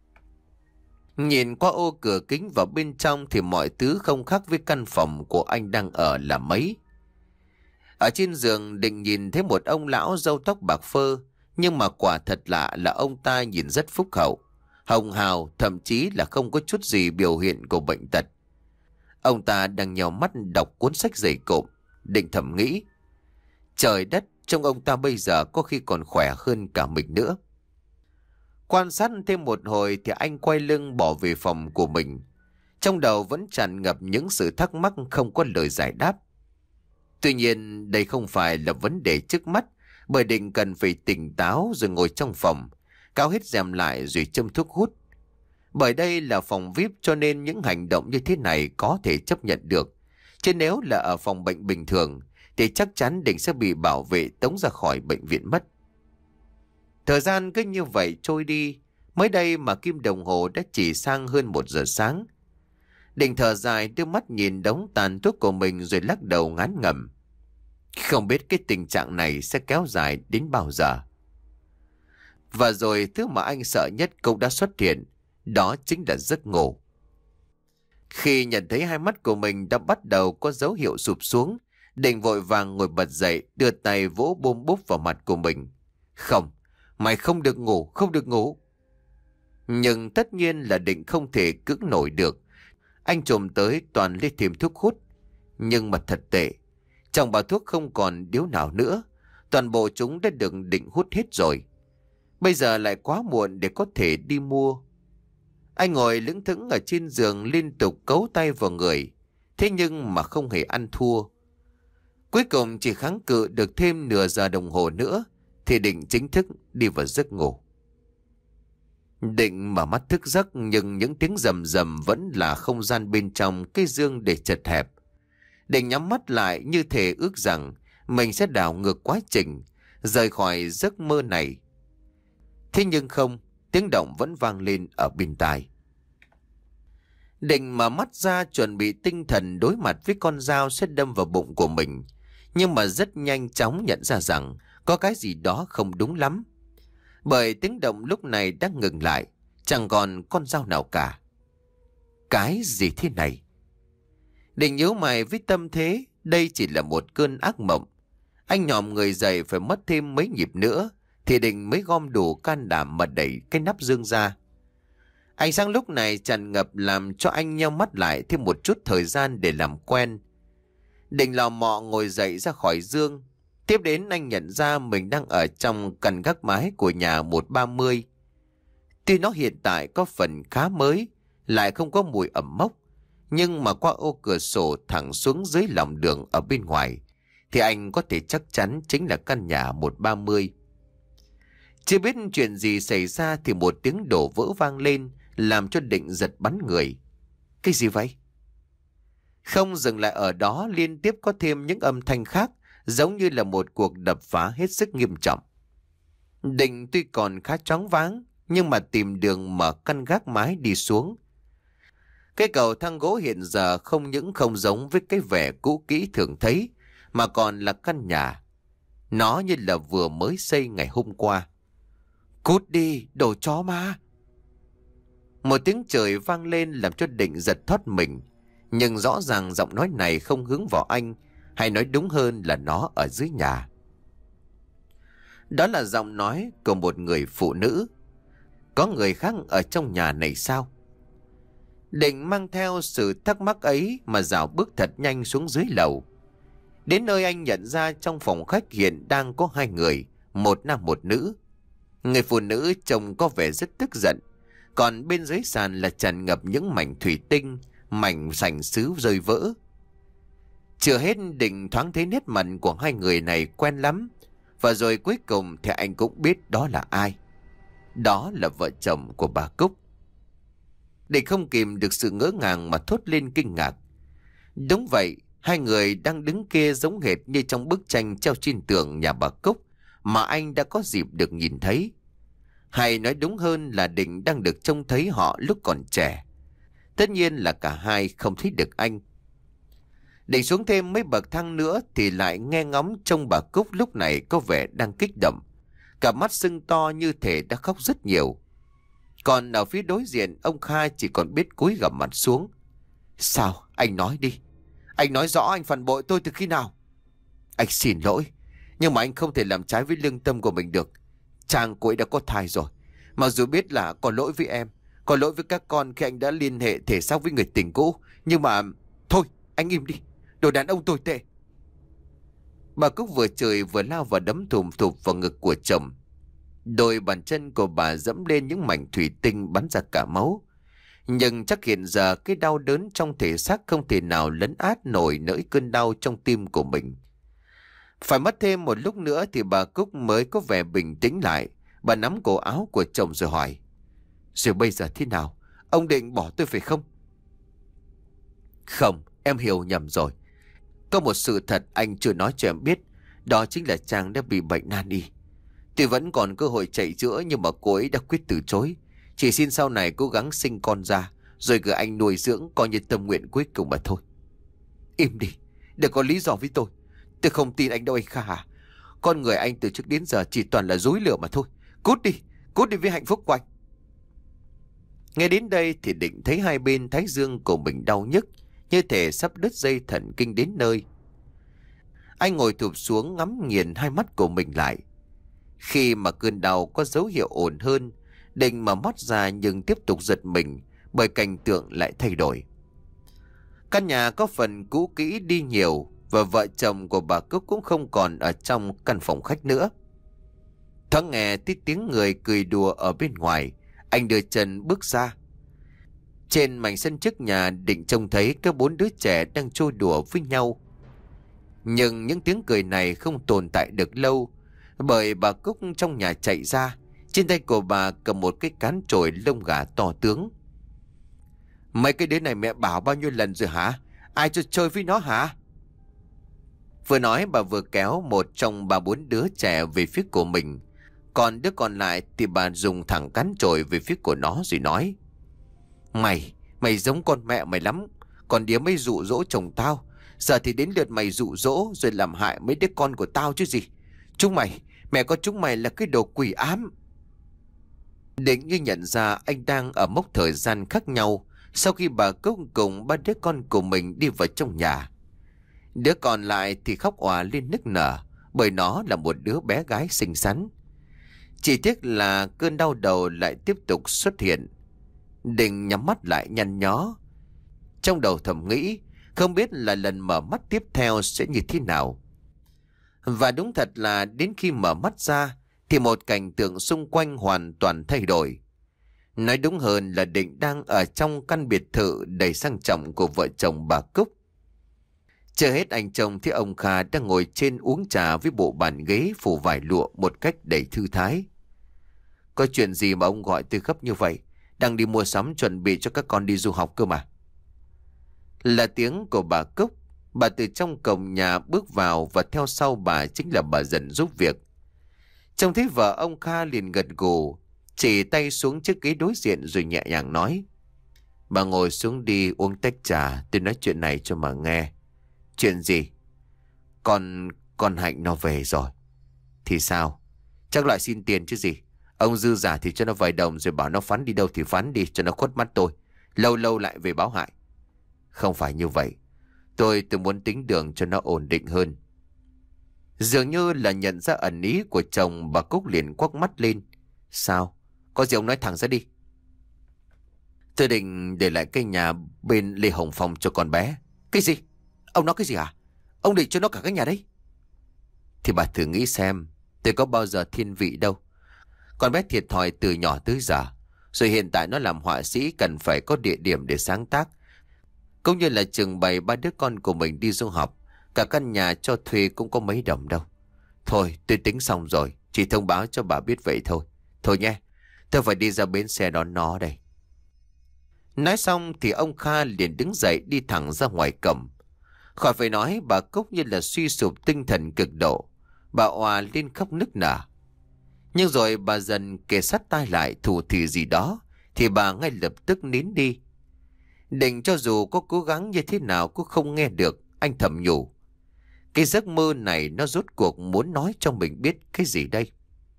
Nhìn qua ô cửa kính vào bên trong thì mọi thứ không khác với căn phòng của anh đang ở là mấy. Ở trên giường, Định nhìn thấy một ông lão râu tóc bạc phơ, nhưng mà quả thật lạ là ông ta nhìn rất phúc hậu, hồng hào, thậm chí là không có chút gì biểu hiện của bệnh tật. Ông ta đang nhào mắt đọc cuốn sách dày cộm. Định thầm nghĩ, trời đất, trông ông ta bây giờ có khi còn khỏe hơn cả mình nữa. Quan sát thêm một hồi thì anh quay lưng bỏ về phòng của mình. Trong đầu vẫn tràn ngập những sự thắc mắc không có lời giải đáp. Tuy nhiên đây không phải là vấn đề trước mắt, bởi Định cần phải tỉnh táo rồi ngồi trong phòng, cao hết rèm lại rồi châm thuốc hút. Bởi đây là phòng vi ai pi cho nên những hành động như thế này có thể chấp nhận được. Chứ nếu là ở phòng bệnh bình thường thì chắc chắn Định sẽ bị bảo vệ tống ra khỏi bệnh viện mất. Thời gian cứ như vậy trôi đi. Mới đây mà kim đồng hồ đã chỉ sang hơn một giờ sáng. Định thở dài đưa mắt nhìn đống tàn thuốc của mình rồi lắc đầu ngán ngẩm. Không biết cái tình trạng này sẽ kéo dài đến bao giờ. Và rồi thứ mà anh sợ nhất cũng đã xuất hiện, đó chính là giấc ngủ. Khi nhận thấy hai mắt của mình đã bắt đầu có dấu hiệu sụp xuống, Định vội vàng ngồi bật dậy, đưa tay vỗ bôm bốp vào mặt của mình. Không, mày không được ngủ, không được ngủ. Nhưng tất nhiên là Định không thể cưỡng nổi được. Anh trồm tới toàn lấy thêm thuốc hút. Nhưng mà thật tệ, trong bao thuốc không còn điếu nào nữa. Toàn bộ chúng đã được Định hút hết rồi. Bây giờ lại quá muộn để có thể đi mua. Anh ngồi lững thững ở trên giường liên tục cấu tay vào người. Thế nhưng mà không hề ăn thua. Cuối cùng chỉ kháng cự được thêm nửa giờ đồng hồ nữa thì Định chính thức đi vào giấc ngủ. Định mở mắt thức giấc, nhưng những tiếng rầm rầm vẫn là không gian bên trong cái giường để chật hẹp. Định nhắm mắt lại như thể ước rằng mình sẽ đảo ngược quá trình, rời khỏi giấc mơ này. Thế nhưng không, tiếng động vẫn vang lên ở bên tai. Định mở mắt ra chuẩn bị tinh thần đối mặt với con dao sẽ đâm vào bụng của mình. Nhưng mà rất nhanh chóng nhận ra rằng có cái gì đó không đúng lắm. Bởi tiếng động lúc này đã ngừng lại, chẳng còn con dao nào cả. Cái gì thế này? Định nhíu mày với tâm thế, đây chỉ là một cơn ác mộng. Anh nhòm người dậy phải mất thêm mấy nhịp nữa, thì Định mới gom đủ can đảm mà đẩy cái nắp dương ra. Ánh sáng lúc này tràn ngập làm cho anh nheo mắt lại thêm một chút thời gian để làm quen. Định lò mò ngồi dậy ra khỏi giường. Tiếp đến anh nhận ra mình đang ở trong căn gác mái của nhà một ba mươi. Tuy nó hiện tại có phần khá mới, lại không có mùi ẩm mốc, nhưng mà qua ô cửa sổ thẳng xuống dưới lòng đường ở bên ngoài, thì anh có thể chắc chắn chính là căn nhà một ba mươi. Chưa biết chuyện gì xảy ra thì một tiếng đổ vỡ vang lên, làm cho Định giật bắn người. Cái gì vậy? Không dừng lại ở đó, liên tiếp có thêm những âm thanh khác, giống như là một cuộc đập phá hết sức nghiêm trọng. Định tuy còn khá choáng váng, nhưng mà tìm đường mở căn gác mái đi xuống. Cái cầu thang gỗ hiện giờ không những không giống với cái vẻ cũ kỹ thường thấy, mà còn là căn nhà. Nó như là vừa mới xây ngày hôm qua. Cút đi, đồ chó ma! Một tiếng chửi vang lên làm cho Định giật thoát mình. Nhưng rõ ràng giọng nói này không hướng vào anh, hay nói đúng hơn là nó ở dưới nhà. Đó là giọng nói của một người phụ nữ. Có người khác ở trong nhà này sao? Định mang theo sự thắc mắc ấy mà dạo bước thật nhanh xuống dưới lầu. Đến nơi anh nhận ra trong phòng khách hiện đang có hai người, một nam một nữ. Người phụ nữ trông có vẻ rất tức giận, còn bên dưới sàn là tràn ngập những mảnh thủy tinh, mảnh sành sứ rơi vỡ. Chưa hết, Định thoáng thấy nét mặt của hai người này quen lắm. Và rồi cuối cùng thì anh cũng biết đó là ai. Đó là vợ chồng của bà Cúc. Định không kìm được sự ngỡ ngàng mà thốt lên kinh ngạc. Đúng vậy, hai người đang đứng kia giống hệt như trong bức tranh treo trên tường nhà bà Cúc mà anh đã có dịp được nhìn thấy. Hay nói đúng hơn là Định đang được trông thấy họ lúc còn trẻ. Tất nhiên là cả hai không thấy được anh. Định xuống thêm mấy bậc thang nữa thì lại nghe ngóng trông bà Cúc lúc này có vẻ đang kích động. Cả mắt sưng to như thể đã khóc rất nhiều. Còn ở phía đối diện, ông Kha chỉ còn biết cúi gằm mặt xuống. Sao? Anh nói đi. Anh nói rõ anh phản bội tôi từ khi nào? Anh xin lỗi, nhưng mà anh không thể làm trái với lương tâm của mình được. Chàng cô ấy đã có thai rồi. Mặc dù biết là có lỗi với em, có lỗi với các con khi anh đã liên hệ thể xác với người tình cũ, nhưng mà... Thôi, anh im đi. Đồ đàn ông tồi tệ. Bà Cúc vừa chửi vừa lao vào đấm thùm thụp vào ngực của chồng. Đôi bàn chân của bà dẫm lên những mảnh thủy tinh bắn ra cả máu. Nhưng chắc hiện giờ cái đau đớn trong thể xác không thể nào lấn át nổi nỗi cơn đau trong tim của mình. Phải mất thêm một lúc nữa thì bà Cúc mới có vẻ bình tĩnh lại. Bà nắm cổ áo của chồng rồi hỏi. Rồi bây giờ thế nào? Ông định bỏ tôi phải không? Không, em hiểu nhầm rồi. Có một sự thật anh chưa nói cho em biết. Đó chính là Trang đã bị bệnh nan y. Tuy vẫn còn cơ hội chạy chữa, nhưng mà cô ấy đã quyết từ chối. Chỉ xin sau này cố gắng sinh con ra, rồi gửi anh nuôi dưỡng, coi như tâm nguyện cuối cùng mà thôi. Im đi, đừng có lý do với tôi. Tôi không tin anh đâu anh Kha à. Con người anh từ trước đến giờ chỉ toàn là dối lửa mà thôi. Cút đi, cút đi với hạnh phúc của anh. Nghe đến đây thì Định thấy hai bên thái dương của mình đau nhức, như thể sắp đứt dây thần kinh đến nơi. Anh ngồi thụp xuống ngắm nghiền hai mắt của mình lại. Khi mà cơn đau có dấu hiệu ổn hơn, Định mở mắt ra nhưng tiếp tục giật mình bởi cảnh tượng lại thay đổi. Căn nhà có phần cũ kỹ đi nhiều và vợ chồng của bà Cúc cũng không còn ở trong căn phòng khách nữa. Thoáng nghe tí tiếng người cười đùa ở bên ngoài, anh đưa chân bước ra. Trên mảnh sân trước nhà, Định trông thấy các bốn đứa trẻ đang trôi đùa với nhau. Nhưng những tiếng cười này không tồn tại được lâu, bởi bà Cúc trong nhà chạy ra. Trên tay của bà cầm một cái cán chổi lông gà to tướng. Mấy cái đứa này mẹ bảo bao nhiêu lần rồi hả? Ai cho chơi với nó hả? Vừa nói bà vừa kéo một trong ba bốn đứa trẻ về phía của mình. Còn đứa còn lại thì bà dùng thẳng cán chổi về phía của nó rồi nói: Mày, mày giống con mẹ mày lắm. Còn đứa mới dụ dỗ chồng tao, giờ thì đến lượt mày dụ dỗ rồi làm hại mấy đứa con của tao chứ gì. Chúng mày, mẹ con chúng mày là cái đồ quỷ ám. Định như nhận ra anh đang ở mốc thời gian khác nhau sau khi bà Cúc cùng ba đứa con của mình đi vào trong nhà. Đứa còn lại thì khóc òa lên nức nở, bởi nó là một đứa bé gái xinh xắn. Chỉ tiếc là cơn đau đầu lại tiếp tục xuất hiện. Định nhắm mắt lại nhăn nhó, trong đầu thầm nghĩ không biết là lần mở mắt tiếp theo sẽ như thế nào. Và đúng thật là đến khi mở mắt ra thì một cảnh tượng xung quanh hoàn toàn thay đổi. Nói đúng hơn là Định đang ở trong căn biệt thự đầy sang trọng của vợ chồng bà Cúc. Chưa hết anh chồng thấy ông Kha đang ngồi trên uống trà với bộ bàn ghế phủ vải lụa một cách đầy thư thái. Có chuyện gì mà ông gọi tôi gấp như vậy? Đang đi mua sắm chuẩn bị cho các con đi du học cơ mà. Là tiếng của bà Cúc. Bà từ trong cổng nhà bước vào và theo sau bà chính là bà Dần giúp việc. Trông thấy vợ ông Kha liền gật gù, chỉ tay xuống chiếc ghế đối diện rồi nhẹ nhàng nói: Bà ngồi xuống đi uống tách trà, tôi nói chuyện này cho mà nghe. Chuyện gì? Con, con Hạnh nó về rồi. Thì sao? Chắc lại xin tiền chứ gì. Ông dư giả thì cho nó vài đồng rồi bảo nó phán đi đâu thì phán đi cho nó khuất mắt tôi. Lâu lâu lại về báo hại. Không phải như vậy. Tôi tôi muốn tính đường cho nó ổn định hơn. Dường như là nhận ra ẩn ý của chồng, bà Cúc liền quắc mắt lên. Sao? Có gì ông nói thẳng ra đi. Tôi định để lại cái nhà bên Lê Hồng Phong cho con bé. Cái gì? Ông nói cái gì hả? Ông định cho nó cả cái nhà đấy? Thì bà thử nghĩ xem, tôi có bao giờ thiên vị đâu. Con bé thiệt thòi từ nhỏ tới giờ. Rồi hiện tại nó làm họa sĩ, cần phải có địa điểm để sáng tác, cũng như là trưng bày ba đứa con của mình đi du học. Cả căn nhà cho thuê cũng có mấy đồng đâu. Thôi tôi tính xong rồi, chỉ thông báo cho bà biết vậy thôi. Thôi nhé, tôi phải đi ra bến xe đón nó đây. Nói xong thì ông Kha liền đứng dậy đi thẳng ra ngoài cổng. Khỏi phải nói, bà Cúc như là suy sụp tinh thần cực độ. Bà òa lên khóc nức nở. Nhưng rồi bà Dần kề sát tai lại thủ thỉ gì đó thì bà ngay lập tức nín đi. Định cho dù có cố gắng như thế nào cũng không nghe được. Anh thầm nhủ, cái giấc mơ này nó rốt cuộc muốn nói cho mình biết cái gì đây.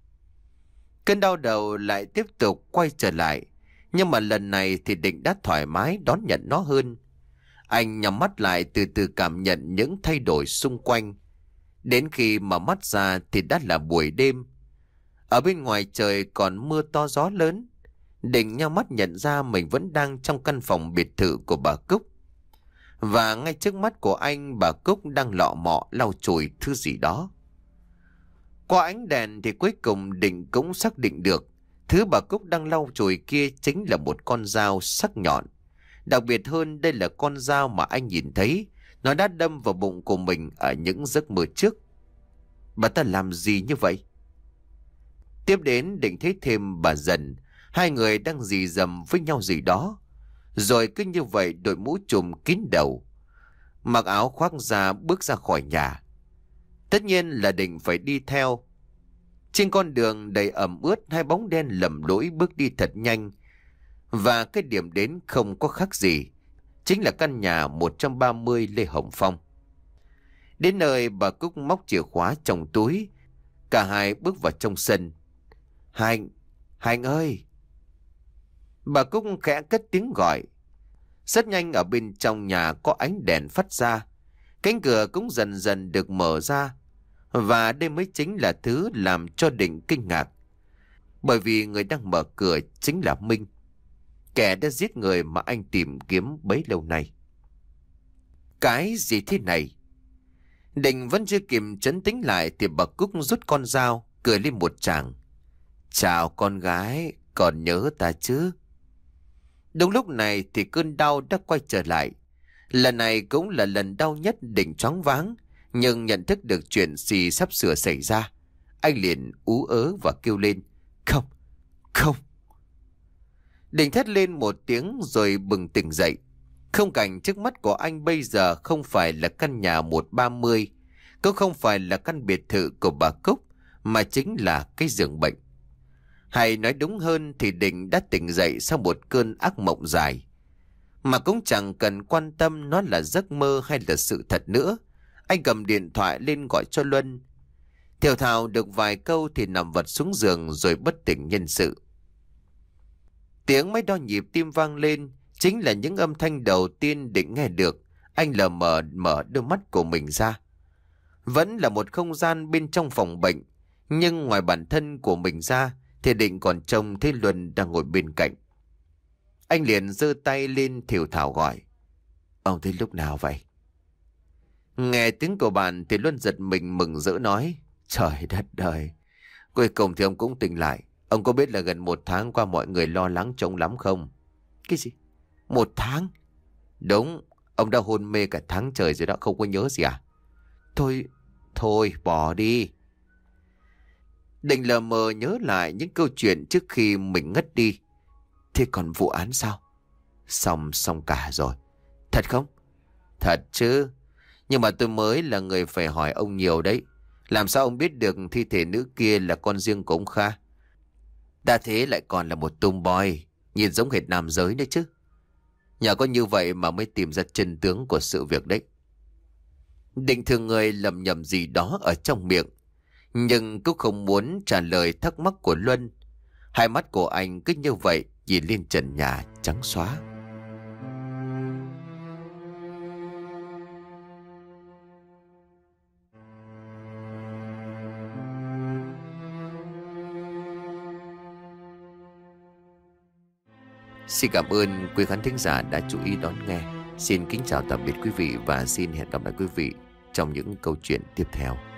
Cơn đau đầu lại tiếp tục quay trở lại, nhưng mà lần này thì Định đã thoải mái đón nhận nó hơn. Anh nhắm mắt lại từ từ cảm nhận những thay đổi xung quanh. Đến khi mở mắt ra thì đã là buổi đêm. Ở bên ngoài trời còn mưa to gió lớn. Định nhắm mắt nhận ra mình vẫn đang trong căn phòng biệt thự của bà Cúc. Và ngay trước mắt của anh, bà Cúc đang lọ mọ lau chùi thứ gì đó. Qua ánh đèn thì cuối cùng Định cũng xác định được thứ bà Cúc đang lau chùi kia chính là một con dao sắc nhọn. Đặc biệt hơn, đây là con dao mà anh nhìn thấy nó đã đâm vào bụng của mình ở những giấc mơ trước. Bà ta làm gì như vậy? Tiếp đến Định thấy thêm bà Dần. Hai người đang rì rầm với nhau gì đó. Rồi cứ như vậy đội mũ trùm kín đầu, mặc áo khoác ra bước ra khỏi nhà. Tất nhiên là Định phải đi theo. Trên con đường đầy ẩm ướt, hai bóng đen lầm lũi bước đi thật nhanh. Và cái điểm đến không có khác gì, chính là căn nhà một trăm ba mươi Lê Hồng Phong. Đến nơi, bà Cúc móc chìa khóa trong túi. Cả hai bước vào trong sân. Hạnh, Hạnh ơi! Bà Cúc khẽ cất tiếng gọi. Rất nhanh ở bên trong nhà có ánh đèn phát ra. Cánh cửa cũng dần dần được mở ra. Và đây mới chính là thứ làm cho Định kinh ngạc. Bởi vì người đang mở cửa chính là Minh, kẻ đã giết người mà anh tìm kiếm bấy lâu nay. Cái gì thế này? Định vẫn chưa kịp trấn tĩnh lại thì bà Cúc rút con dao, cười lên một tràng. Chào con gái, còn nhớ ta chứ? Đúng lúc này thì cơn đau đã quay trở lại. Lần này cũng là lần đau nhất Định choáng váng, nhưng nhận thức được chuyện gì sắp sửa xảy ra. Anh liền ú ớ và kêu lên. Không, không. Định thét lên một tiếng rồi bừng tỉnh dậy. Không cảnh trước mắt của anh bây giờ không phải là căn nhà một ba mươi, cũng không phải là căn biệt thự của bà Cúc, mà chính là cái giường bệnh. Hay nói đúng hơn thì Định đã tỉnh dậy sau một cơn ác mộng dài. Mà cũng chẳng cần quan tâm nó là giấc mơ hay là sự thật nữa. Anh cầm điện thoại lên gọi cho Luân. Thều thào được vài câu thì nằm vật xuống giường rồi bất tỉnh nhân sự. Tiếng máy đo nhịp tim vang lên, chính là những âm thanh đầu tiên Định nghe được. Anh lờ mờ mở đôi mắt của mình ra. Vẫn là một không gian bên trong phòng bệnh, nhưng ngoài bản thân của mình ra thì Định còn trông thấy Luân đang ngồi bên cạnh. Anh liền giơ tay lên thều thào gọi. Ông thấy lúc nào vậy? Nghe tiếng của bạn thì Luân giật mình mừng rỡ nói. Trời đất ơi, cuối cùng thì ông cũng tỉnh lại. Ông có biết là gần một tháng qua mọi người lo lắng trông lắm không? Cái gì? Một tháng? Đúng, ông đã hôn mê cả tháng trời rồi đó, không có nhớ gì à? Thôi, thôi bỏ đi. Định lờ mờ nhớ lại những câu chuyện trước khi mình ngất đi. Thế còn vụ án sao? Xong xong cả rồi. Thật không? Thật chứ. Nhưng mà tôi mới là người phải hỏi ông nhiều đấy. Làm sao ông biết được thi thể nữ kia là con riêng của ông Kha? Đã thế lại còn là một tomboy, nhìn giống hệt nam giới đấy chứ. Nhờ có như vậy mà mới tìm ra chân tướng của sự việc đấy. Định thường người lầm nhầm gì đó ở trong miệng, nhưng cũng không muốn trả lời thắc mắc của Luân. Hai mắt của anh cứ như vậy nhìn lên trần nhà trắng xóa. Xin cảm ơn quý khán thính giả đã chú ý đón nghe. Xin kính chào tạm biệt quý vị và xin hẹn gặp lại quý vị trong những câu chuyện tiếp theo.